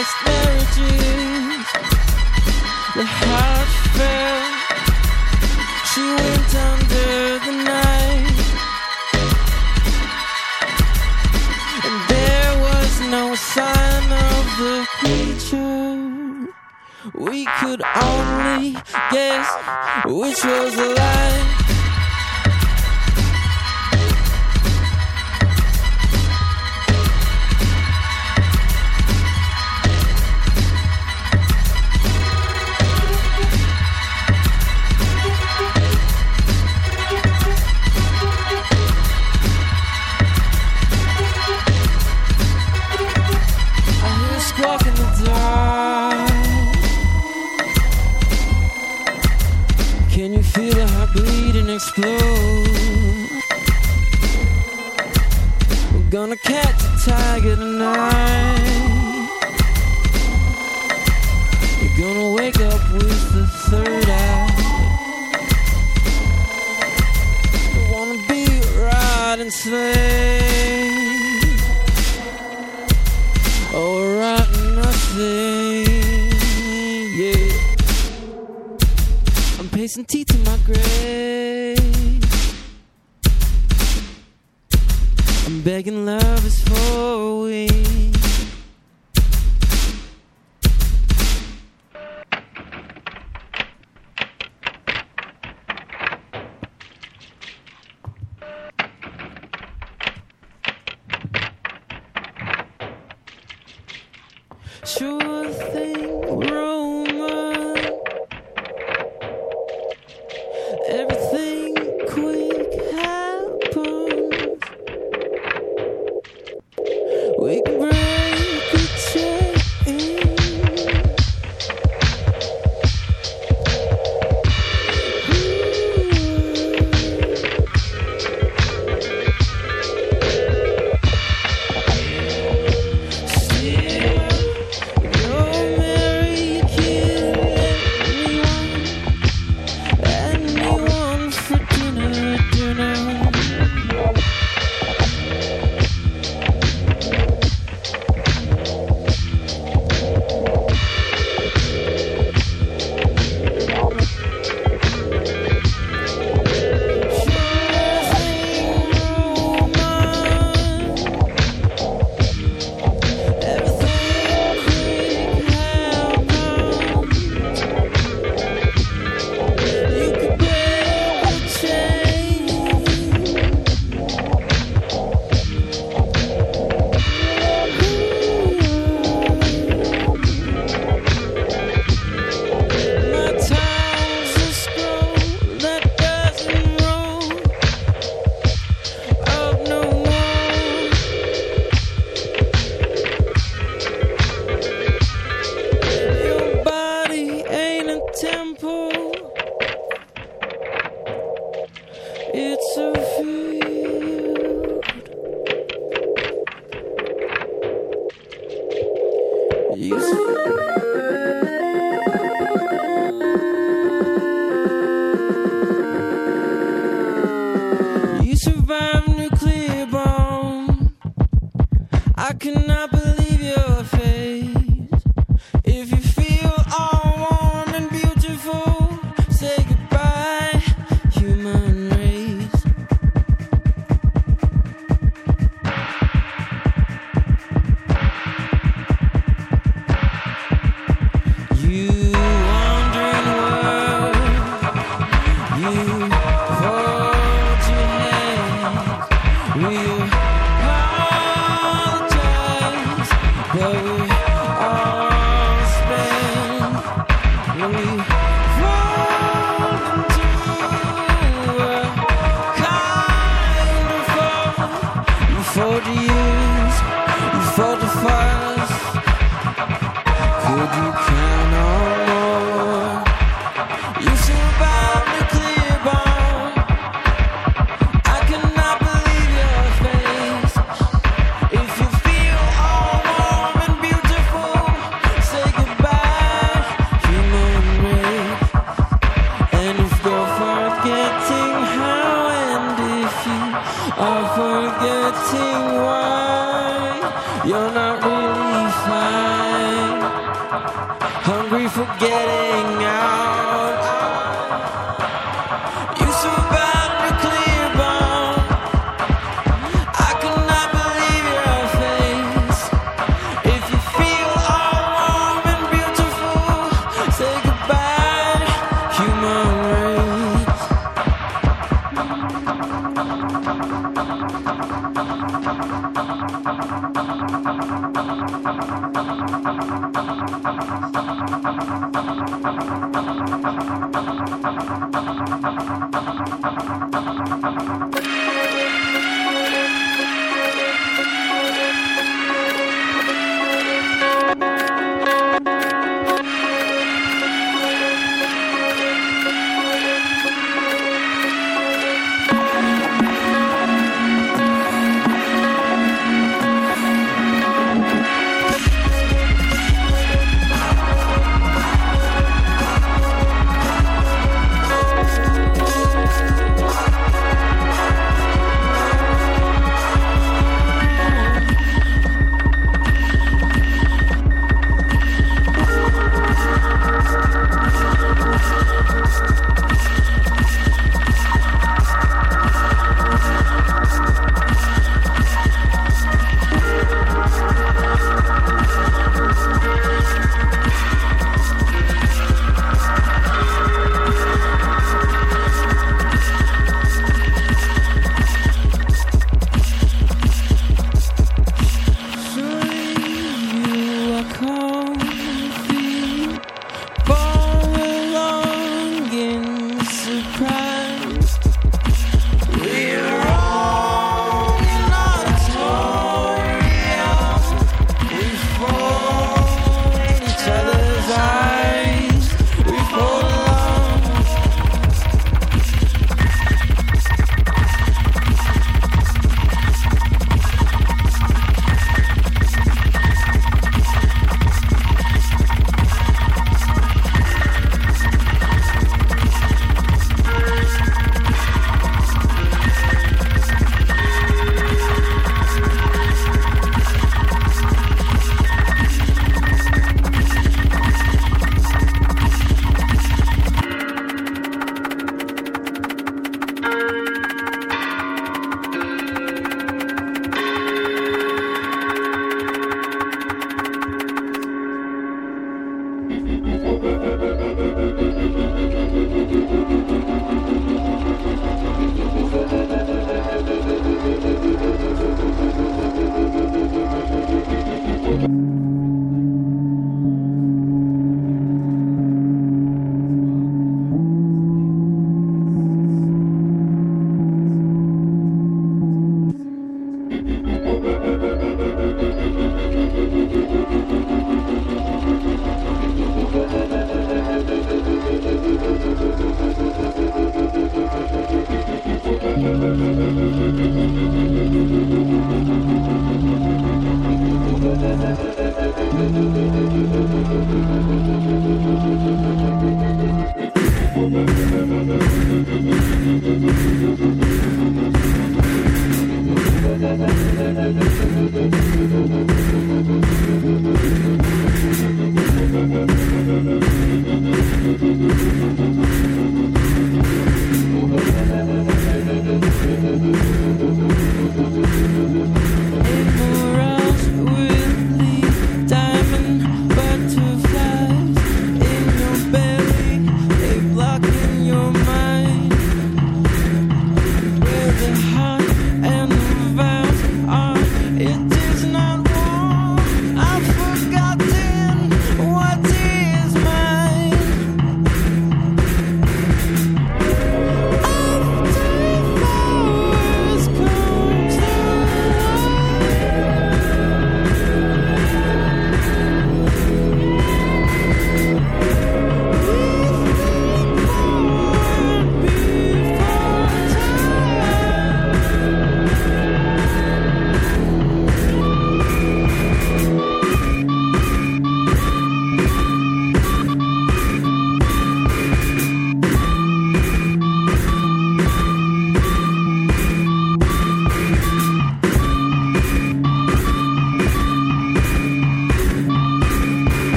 past marriages. The heart fell. She went under the night, and there was no sign of the creature. We could only guess which was a lie. Squawk in the dark. Can you feel the heart bleed and explode? We're gonna catch a tiger tonight. You're gonna wake up with the third eye. You wanna be riding sleigh. Oh, right, nothing, yeah. I'm pacing teeth in my grave. I'm begging lovers for a wing. Sure thing, Roman. Everything quick happens. We can break the chain. It's a field. You survived nuclear bomb. I cannot believe your face. If you feel all warm and beautiful, say goodbye, human race. You wandering world, you fold your hands. We apologize, but we all spend. We fall into a kind of fall. You fall to use, you fall to fuss. Could you count on more? You survived nuclear bomb. I cannot believe your face. If you feel all warm and beautiful, say goodbye, human race. And if you're forgetting how, and if you are forgetting why, you're not really fine. hungry for getting out. You survived nuclear bomb. I could not believe your face. If you feel all warm and beautiful, say goodbye, human race.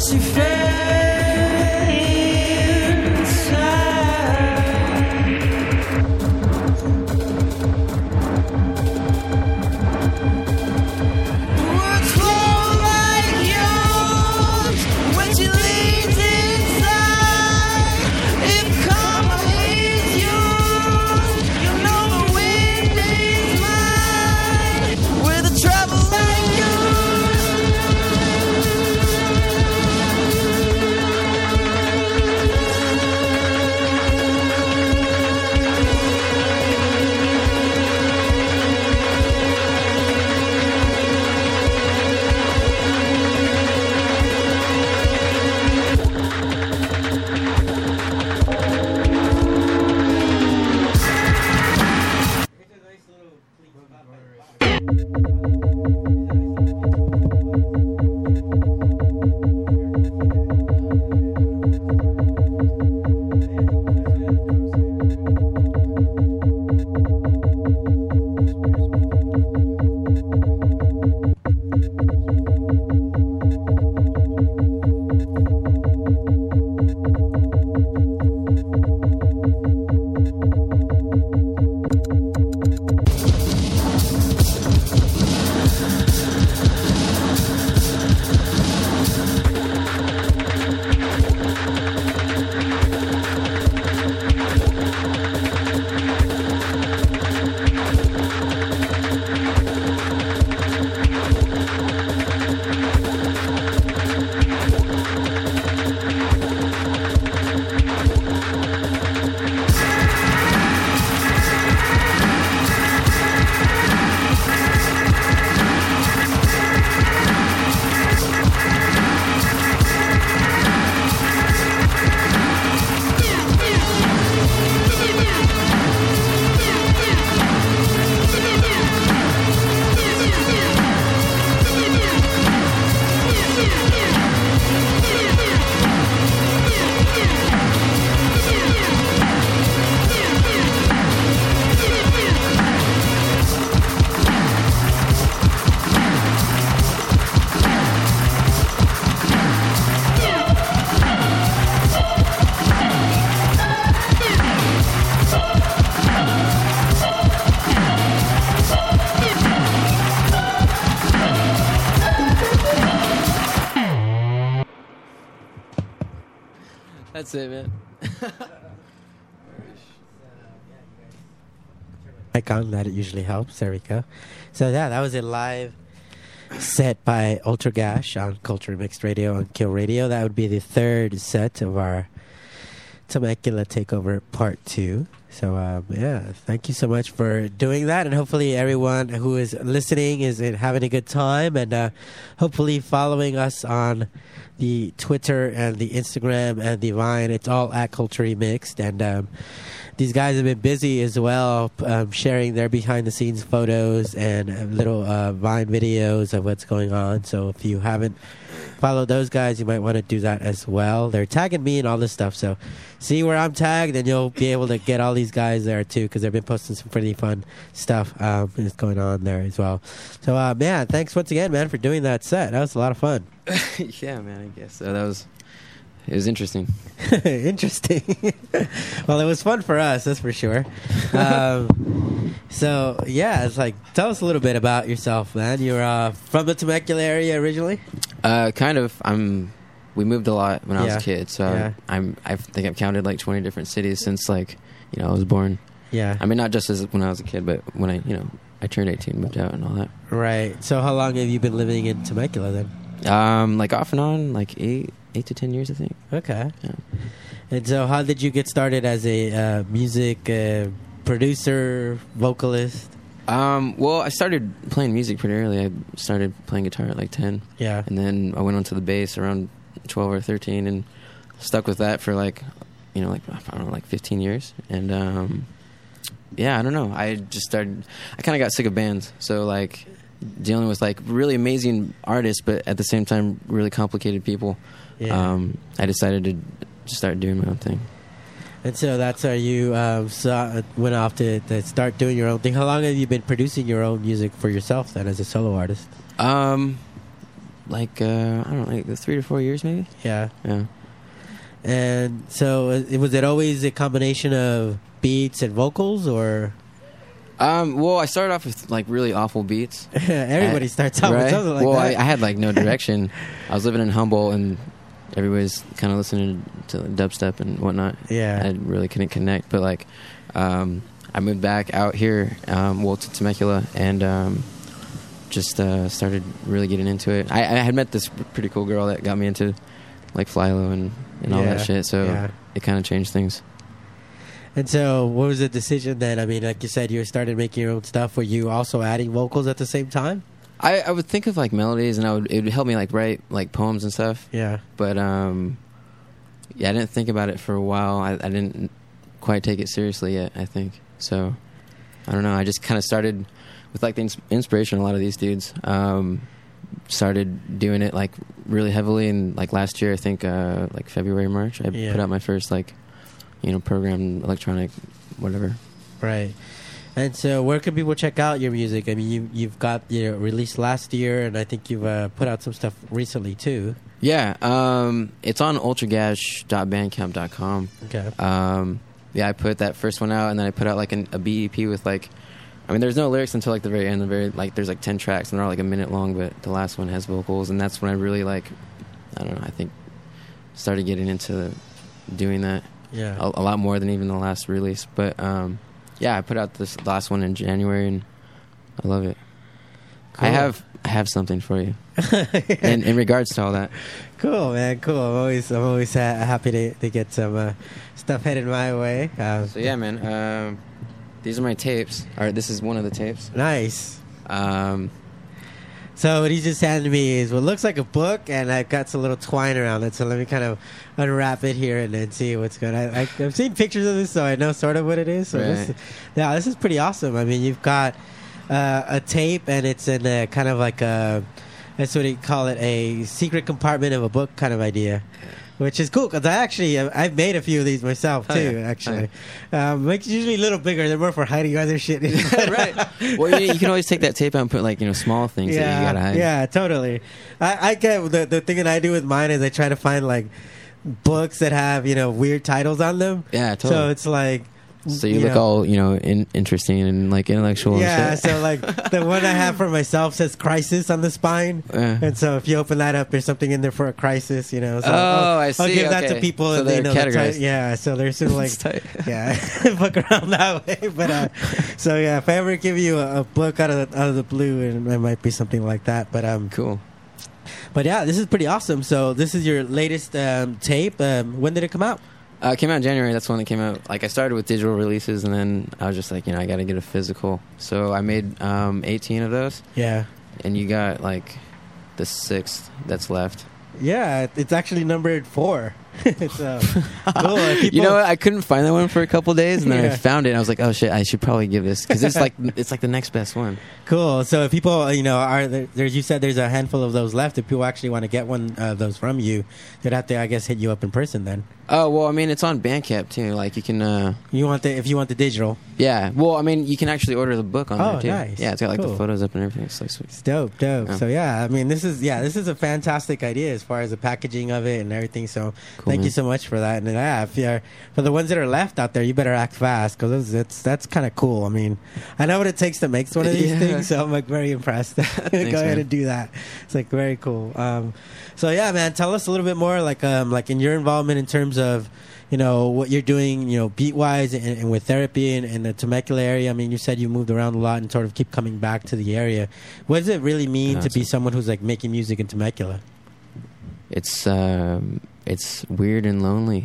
Once you fade inside, words flow like yours when she leans inside. If karma is yours, you know the wind is mine. With a trouble like That's it, man. Mic on, that it usually helps. There we go. So yeah, that was a live set by Ultra Gash on Culture Mixed Radio on Kill Radio. That would be the third set of our Temecula Takeover Part 2. So yeah, thank you so much for doing that, and hopefully everyone who is listening is having a good time, and hopefully following us on the Twitter and the Instagram and the Vine. It's all at Culture Mixed, and these guys have been busy as well, sharing their behind-the-scenes photos and little Vine videos of what's going on. So if you haven't followed those guys, you might want to do that as well. They're tagging me and all this stuff, so see where I'm tagged, and you'll be able to get all these guys there too, because they've been posting some pretty fun stuff that's going on there as well. So man, thanks once again, man, for doing that set. That was a lot of fun. Yeah, man, I guess so. It was interesting. Interesting. Well, it was fun for us, that's for sure. So yeah, it's like, tell us a little bit about yourself, man. You're from the Temecula area originally? Kind of. We moved a lot when I was a kid, so Yeah. I think I've counted like 20 different cities since I was born. Yeah. I mean, not just as when I was a kid, but when I turned 18, moved out and all that. Right. So how long have you been living in Temecula then? Like off and on, like 8 to 10 years, I think. Okay. Yeah. And so how did you get started as a music producer, vocalist? Well, I started playing music pretty early. I started playing guitar at like 10. Yeah. And then I went onto the bass around 12 or 13 and stuck with that for like 15 years. And yeah, I don't know. I kind of got sick of bands. So like dealing with like really amazing artists, but at the same time really complicated people. Yeah. I decided to just start doing my own thing. And so that's how you went off to start doing your own thing. How long have you been producing your own music for yourself then as a solo artist? like I don't know, like 3 to 4 years maybe. Yeah. Yeah. And so, was it always a combination of beats and vocals, or? Well, I started off with like really awful beats. Everybody starts out with right? something like well, that. I had like no direction. I was living in Humboldt, and everybody's kind of listening to dubstep and whatnot. Yeah. I really couldn't connect, but like, I moved back out here, to Temecula, and just started really getting into it. I had met this pretty cool girl that got me into like Flylo and all that shit, so it kind of changed things. And so, what was the decision then? I mean, like you said, you started making your own stuff. Were you also adding vocals at the same time? I would think of like melodies, and it would help me like write like poems and stuff. Yeah. But I didn't think about it for a while. I didn't quite take it seriously yet, I think. So I don't know. I just kind of started with like the inspiration. A lot of these dudes started doing it like really heavily, and like last year, I think like February, March, I put out my first like programmed electronic whatever. Right. And so, where can people check out your music? I mean, you've got released last year, and I think you've put out some stuff recently too. Yeah, it's on ultragash.bandcamp.com. Okay. Yeah, I put that first one out, and then I put out like a BEP with like, I mean, there's no lyrics until like the very end. There's like 10 tracks, and they're all like a minute long, but the last one has vocals, and that's when I really like, I don't know, I think started getting into doing that. Yeah. A lot more than even the last release, but yeah, I put out this last one in January, and I love it. Cool. I have something for you in regards to all that. Cool, man. Cool. I'm always happy to get some stuff headed my way. So yeah, man. These are my tapes. This is one of the tapes. Nice. So what he just handed me is what looks like a book, and I've got some little twine around it. So let me kind of unwrap it here and then see what's good. I've seen pictures of this, so I know sort of what it is. So right. This is pretty awesome. I mean, you've got a tape, and it's in a kind of like a, that's what you call it, a secret compartment of a book kind of idea. Which is cool, because I've made a few of these myself too. Actually, it's usually a little bigger. They're more for hiding other shit. Right. Well, you can always take that tape out and put like small things that you gotta hide. Yeah, totally. I get the thing that I do with mine is I try to find like books that have weird titles on them. Yeah, totally. So it's like. So you look all interesting and like intellectual. Yeah, and shit. so like the one I have for myself says "crisis" on the spine, and so if you open that up, there's something in there for a crisis. So I see. I'll give that to people, so and they're categorized. Yeah, so they're sort of like fuck around that way. But so yeah, if I ever give you a book out of the blue, and it might be something like that. But cool. But yeah, this is pretty awesome. So this is your latest tape. When did it come out? It came out in January. That's when it came out. Like I started with digital releases, and then I was just like, I got to get a physical. So I made 18 of those. Yeah. And you got like the 6th that's left. Yeah, it's actually numbered 4. It's cool. You know what? I couldn't find that one for a couple days, and then I found it. And I was like, oh shit, I should probably give this, because it's like the next best one. Cool. So if people are there, you said there's a handful of those left. If people actually want to get one of those from you, they'd have to, I guess, hit you up in person then. Oh well, I mean, it's on Bandcamp too. Like you can. If you want the digital. Yeah. Well, I mean, you can actually order the book on there too. Nice. Yeah, it's got like Cool. the photos up and everything. It's like sweet. It's dope. Yeah. So yeah, I mean, this is a fantastic idea as far as the packaging of it and everything. So thank you so much for that. And if for the ones that are left out there, you better act fast, because that's kind of cool. I mean, I know what it takes to make one of these things, so I'm like very impressed. Go ahead and do that. It's like very cool. So yeah, man, tell us a little bit more, like in your involvement in terms of what you're doing, beat wise and with therapy in the Temecula area. I mean, you said you moved around a lot and sort of keep coming back to the area. What does it really mean to be someone who's like making music in Temecula? It's weird and lonely.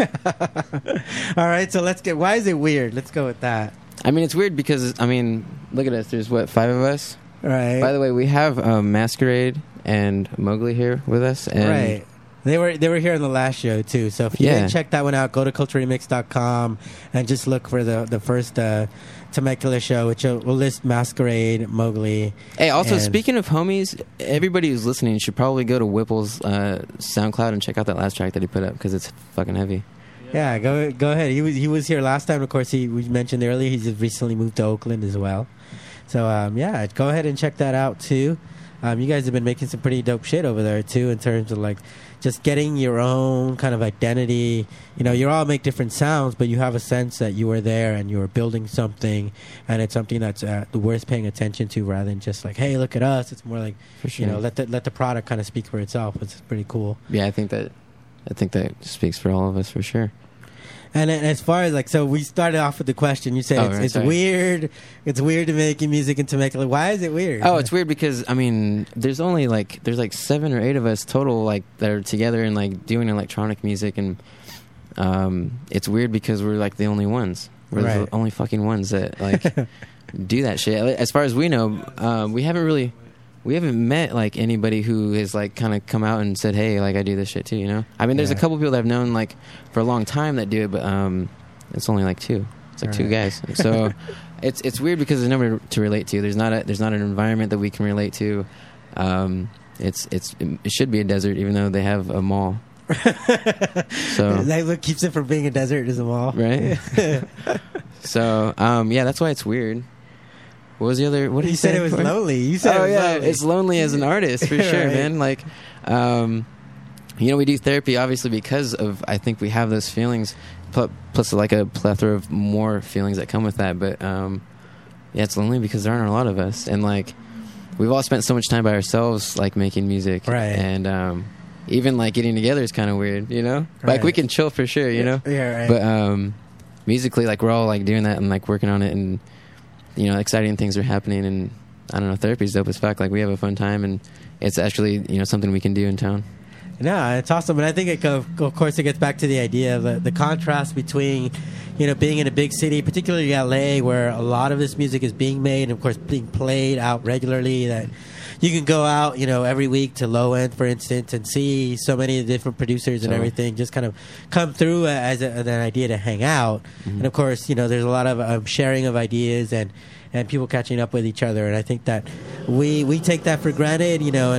All right, so why is it weird? Let's go with that. I mean, it's weird because, I mean, look at us. There's 5 of us? Right. By the way, we have Masquerade and Mowgli here with us. And right. They were here on the last show too. So if you didn't check that one out, go to culturemix.com and just look for the first Temecula show, which will list Masquerade, Mowgli. Hey, also speaking of homies, everybody who's listening should probably go to Whipple's SoundCloud and check out that last track that he put up, because it's fucking heavy. Yeah, go ahead. He was here last time. Of course, we mentioned earlier he's just recently moved to Oakland as well. So yeah, go ahead and check that out too. You guys have been making some pretty dope shit over there too, in terms of like just getting your own kind of identity. You know, you all make different sounds, but you have a sense that you were there and you were building something, and it's something that's worth paying attention to, rather than just like, hey, look at us. It's more like, For sure. you know, let the product kind of speak for itself. It's pretty cool. Yeah, I think that speaks for all of us for sure. And as far as like, so we started off with the question. You said it's weird. It's weird to make music in Temecula. Why is it weird? Oh, it's weird because I mean, there's like 7 or 8 of us total, like that are together and like doing electronic music, and it's weird because we're like the only ones. We're the only fucking ones that like do that shit. As far as we know, we haven't met like anybody who has like kind of come out and said, hey, like I do this shit too, you know? I mean, there's a couple people that I've known like for a long time that do it, but it's only like 2. It's like 2 guys. So it's weird because there's nobody to relate to. There's not an environment that we can relate to. It should be a desert, even though they have a mall. So that's what keeps it from being a desert, is a mall, right? So yeah, that's why it's weird. What was the other? What did you say? Said it was lonely. You said, lonely. It's lonely as an artist for sure, Right. man. Like, you know, we do therapy obviously because of I think we have those feelings, plus like a plethora of more feelings that come with that. But yeah, it's lonely because there aren't a lot of us, and like we've all spent so much time by ourselves, like making music, right? And even like getting together is kind of weird, you know. Right. Like we can chill for sure, you know. Yeah, right. But musically, like we're all like doing that and like working on it, and you know, exciting things are happening, and I don't know, therapy's dope as fuck. Like we have a fun time, and it's actually, you know, something we can do in town. No, it's awesome, and I think of course it gets back to the idea of the contrast between, you know, being in a big city, particularly LA, where a lot of this music is being made, and of course being played out regularly. That you can go out, you know, every week to Low End, for instance, and see so many different producers and everything just kind of come through as an idea to hang out. Mm-hmm. And of course, you know, there's a lot of sharing of ideas and people catching up with each other. And I think that we take that for granted, you know, and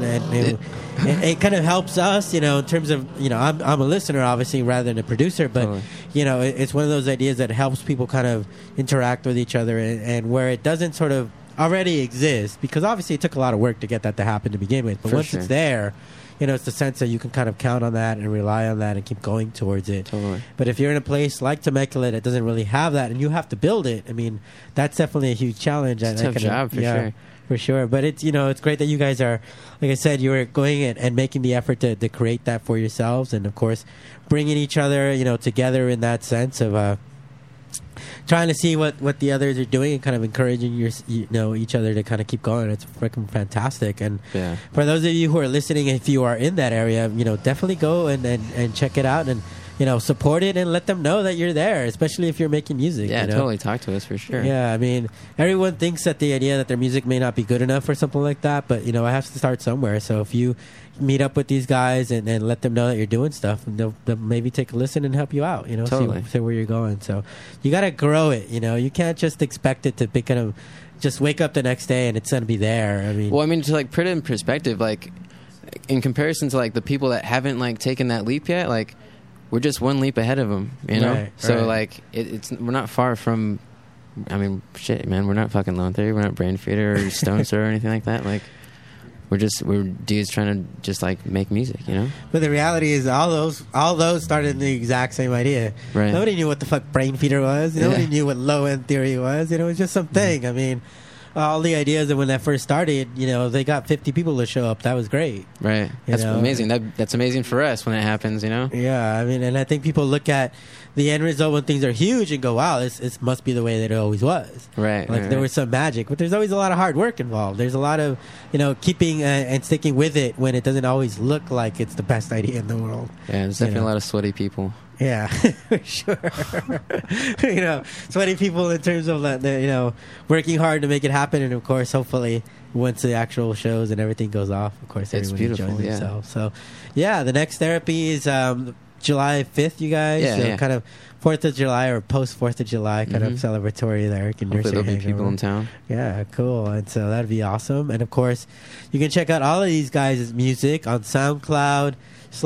it kind of helps us, you know, in terms of, you know, I'm a listener, obviously, rather than a producer, but, you know, it's one of those ideas that helps people kind of interact with each other, and where it doesn't sort of already exist, because obviously it took a lot of work to get that to happen to begin with, but once it's there, you know, it's the sense that you can kind of count on that and rely on that and keep going towards it. Totally. But if you're in a place like Temecula that doesn't really have that, and you have to build it, I mean, that's definitely a huge challenge. It's a tough job, for sure. For sure. But it's, you know, it's great that you guys are, like I said, you were going and making the effort to create that for yourselves, and of course bringing each other, you know, together in that sense of trying to see what the others are doing and kind of encouraging each other to kind of keep going. It's freaking fantastic. And for those of you who are listening, if you are in that area, you know, definitely go and check it out, and you know, support it and let them know that you're there, especially if you're making music. Yeah, you know? totally talk to us for sure. Yeah, I mean, everyone thinks that the idea that their music may not be good enough or something like that, but you know, I have to start somewhere. So if you meet up with these guys and let them know that you're doing stuff, and they'll maybe take a listen and help you out, you know, see where you're going. So you got to grow it, you know. You can't just expect it to be kind of just wake up the next day and it's going to be there. I mean, well, I mean, to like put it in perspective, like in comparison to like the people that haven't like taken that leap yet, like we're just one leap ahead of them, you know. Right, so right. like it's we're not far from. I mean, shit, man, we're not fucking Lone Theory, we're not Brain Feeder or Stone Throw or anything like that. Like we're dudes trying to just like make music, you know. But the reality is, all those started in the exact same idea. Right. Nobody knew what the fuck Brain Feeder was. Nobody knew what Low End Theory was. You know, it was just something. I mean, all the ideas that when that first started, you know, they got 50 people to show up. That was great. Right. That's amazing. That's amazing for us when it happens, you know? Yeah, I mean, and I think people look at the end result when things are huge and go, wow, this must be the way that it always was. Right. Like there was some magic, but there's always a lot of hard work involved. There's a lot of, you know, keeping and sticking with it when it doesn't always look like it's the best idea in the world. Yeah, there's definitely a lot of sweaty people. Yeah, for sure. You know, sweaty people in terms of the, you know, working hard to make it happen, and of course, hopefully, once the actual shows and everything goes off, of course, everyone enjoys themselves. So, yeah, the next therapy is July 5th, you guys. Yeah. Kind of 4th of July or post 4th of July kind of celebratory there. Hopefully there'll be people in town. Yeah, cool. And so that'd be awesome. And of course, you can check out all of these guys' music on SoundCloud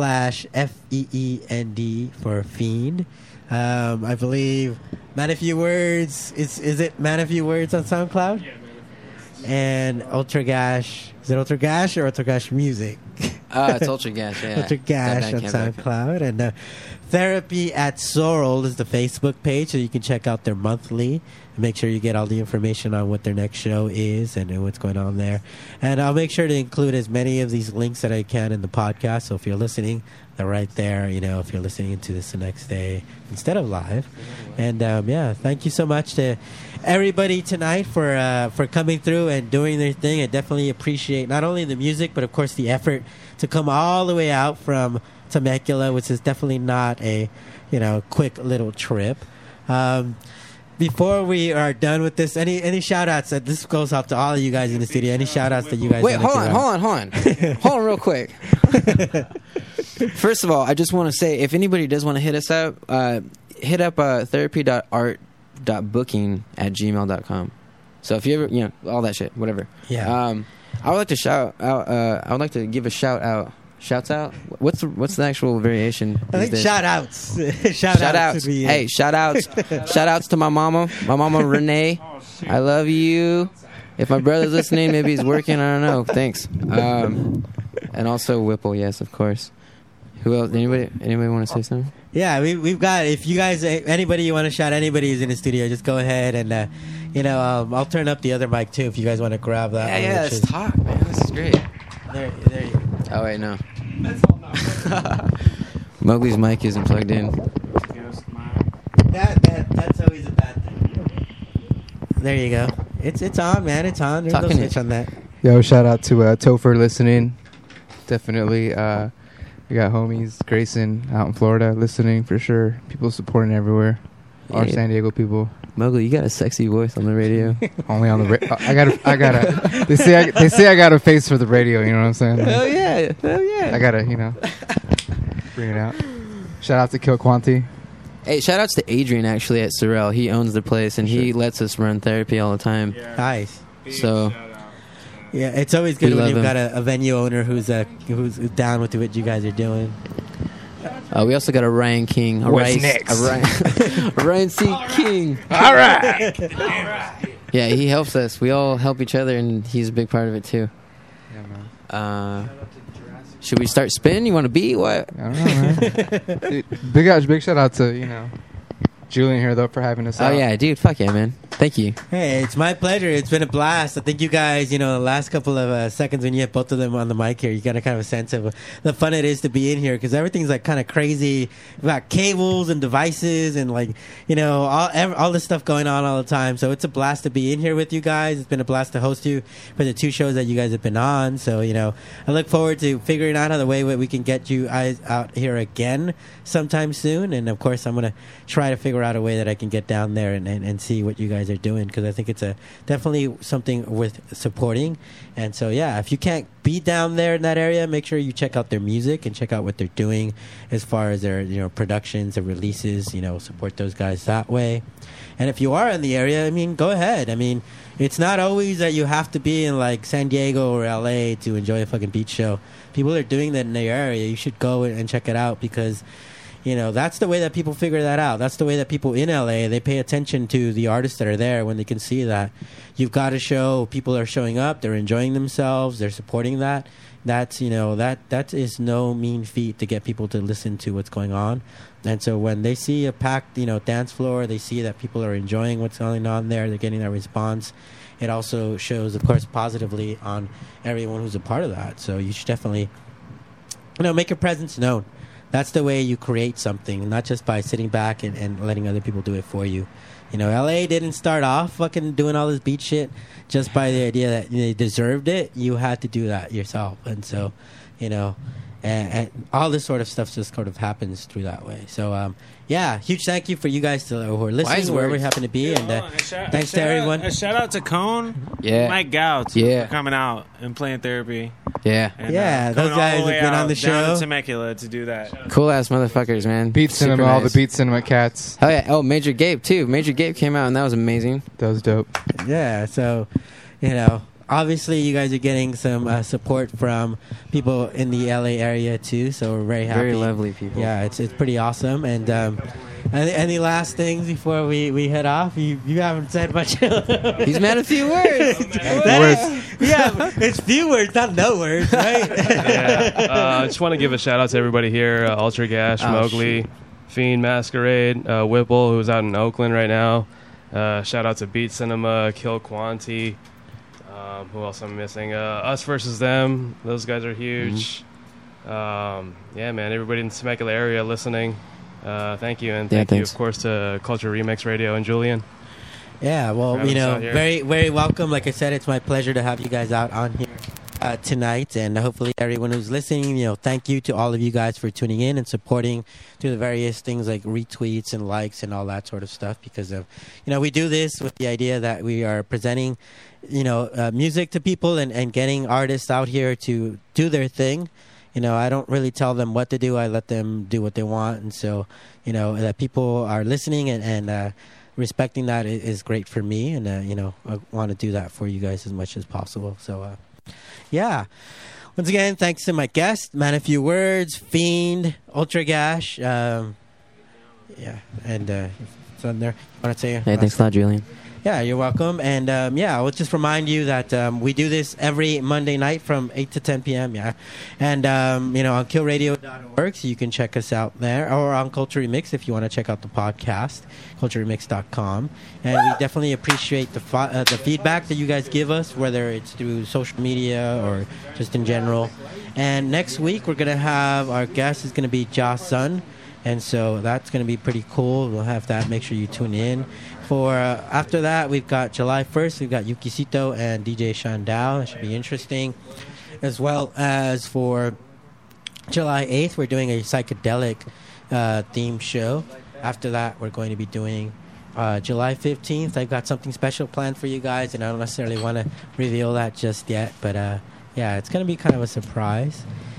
/FEEND for Fiend. I believe Man a Few Words. Is it Man a Few Words on SoundCloud? and Ultra Gash. Is it Ultra Gash or Ultra Gash Music? It's Ultra Gash, yeah. Ultra Gash on SoundCloud. And Therapy at Sorrel is the Facebook page, so you can check out their monthly. Make sure you get all the information on what their next show is and what's going on there. And I'll make sure to include as many of these links that I can in the podcast. So if you're listening, they're right there, if you're listening to this the next day instead of live. And thank you so much to everybody tonight for coming through and doing their thing. I definitely appreciate not only the music, but of course the effort to come all the way out from Temecula, which is definitely not a quick little trip. Before we are done with this, any shout outs that this goes out to all of you guys in the studio? Any shout outs that you guys Wait, hold on. Hold on real quick. First of all, I just want to say, if anybody does want to hit us up, hit up therapy.art.booking@gmail.com. So if you ever, all that shit, whatever. Yeah. I would like to shout out. I would like to give a shout out. Shouts out. What's the actual variation? I think shout outs. shout outs. Hey, shout outs. Shout outs to my mama Renee. I love you. If my brother's listening, maybe he's working. I don't know. Thanks. And also Whipple, yes, of course. Who else? Anybody want to say something? Yeah, we've got. If you guys, anybody you want to shout, anybody who's in the studio, just go ahead and I'll turn up the other mic too if you guys want to grab that. Yeah, let's talk, man. This is great. There you go. Oh wait, no. Mowgli's mic isn't plugged in. That's always a bad thing. There you go. It's on, man. It's on. There's no switch on that. Yo, shout out to Topher listening. Definitely. We got homies, Grayson out in Florida listening for sure. People supporting everywhere. Our San Diego people. Mowgli, you got a sexy voice on the radio. Only on the radio. I gotta. They say I got a face for the radio. You know what I'm saying? Hell yeah. I gotta, bring it out. Shout out to Kill Quanti. Hey, shout outs to Adrian actually at Sorrel. He owns the place and he lets us run therapy all the time. Yeah. Nice. So. Yeah, it's always good when you've got a venue owner who's down with what you guys are doing. We also got a Ryan King. What's next? A Ryan C. King. All right. Yeah, he helps us. We all help each other, and he's a big part of it, too. Yeah, man. Should we start spinning? You want to be? What? I don't know, man. Big shout out to, Julian here, though, for having us out. Oh, yeah, dude. Fuck yeah, man. Thank you. Hey, it's my pleasure. It's been a blast. I think you guys, the last couple of seconds when you have both of them on the mic here, you got a kind of a sense of the fun it is to be in here because everything's like kind of crazy about cables and devices and all this stuff going on all the time. So it's a blast to be in here with you guys. It's been a blast to host you for the 2 shows that you guys have been on. So, I look forward to figuring out the way we can get you guys out here again sometime soon. And, of course, I'm going to try to figure out a way that I can get down there and see what you guys are doing because I think it's definitely something worth supporting. And so if you can't be down there in that area, make sure you check out their music and check out what they're doing as far as their productions and releases. Support those guys that way. And if you are in the area, go ahead. It's not always that you have to be in like San Diego or LA to enjoy a fucking beach show. People are doing that in their area. You should go and check it out because that's the way that people figure that out. That's the way that people in LA, they pay attention to the artists that are there when they can see that you've got a show, people are showing up, they're enjoying themselves, they're supporting that. That's, that is no mean feat to get people to listen to what's going on. And so when they see a packed, dance floor, they see that people are enjoying what's going on there, they're getting that response. It also shows, of course, positively on everyone who's a part of that. So you should definitely, make your presence known. That's the way you create something, not just by sitting back and letting other people do it for you. LA didn't start off fucking doing all this beat shit just by the idea that they deserved it. You had to do that yourself. And so, and all this sort of stuff just sort of happens through that way. So, huge thank you for you guys who are listening wherever you happen to be. And thanks to everyone. A shout out to Cone, Mike Gouts for coming out and playing therapy. Yeah. And, those guys have been on the show. Down to Temecula to do that. Cool ass motherfuckers, man. Beat Cinema, all the Beat Cinema cats. Oh, yeah. Oh, Major Gabe, too. Major Gabe came out, and that was amazing. That was dope. Yeah, so, obviously you guys are getting some support from people in the LA area, too, so we're very happy. Very lovely people. Yeah, it's pretty awesome. And, Any last things before we head off? You haven't said much. He's meant a few words. Yeah, it's few words, not no words, right? I just want to give a shout out to everybody here: Ultra Gash, Mowgli, Fiend Masquerade, Whipple, who's out in Oakland right now. Shout out to Beat Cinema, Kill Quanti. Who else am I missing? Us Versus Them. Those guys are huge. Yeah, man. Everybody in the Temecula area listening. Thank you, and thank you, of course, to Culture Remix Radio and Julian. Yeah, well, very, very welcome. Like I said, it's my pleasure to have you guys out on here tonight, and hopefully everyone who's listening, thank you to all of you guys for tuning in and supporting through the various things like retweets and likes and all that sort of stuff, because of, we do this with the idea that we are presenting, music to people and getting artists out here to do their thing. I don't really tell them what to do. I let them do what they want. And so, that people are listening and respecting that is great for me. And, I want to do that for you guys as much as possible. So, yeah. Once again, thanks to my guest, Man a Few Words, Fiend, Ultra Gash. And it's on there. You want to say? Hey, thanks a lot, Julian. Yeah, you're welcome. And, I'll just remind you that we do this every Monday night from 8 to 10 p.m., yeah. And, on killradio.org, so you can check us out there, or on Culture Remix if you want to check out the podcast, culturemix.com. And we definitely appreciate the feedback that you guys give us, whether it's through social media or just in general. And next week, we're going to have, our guest is going to be Ja Sun. And so that's going to be pretty cool. We'll have that. Make sure you tune in. For after that, we've got July 1st. We've got Yukisito and DJ Shandao. That should be interesting. As well as for July 8th, we're doing a psychedelic theme show. After that, we're going to be doing July 15th. I've got something special planned for you guys, and I don't necessarily want to reveal that just yet. But, it's going to be kind of a surprise.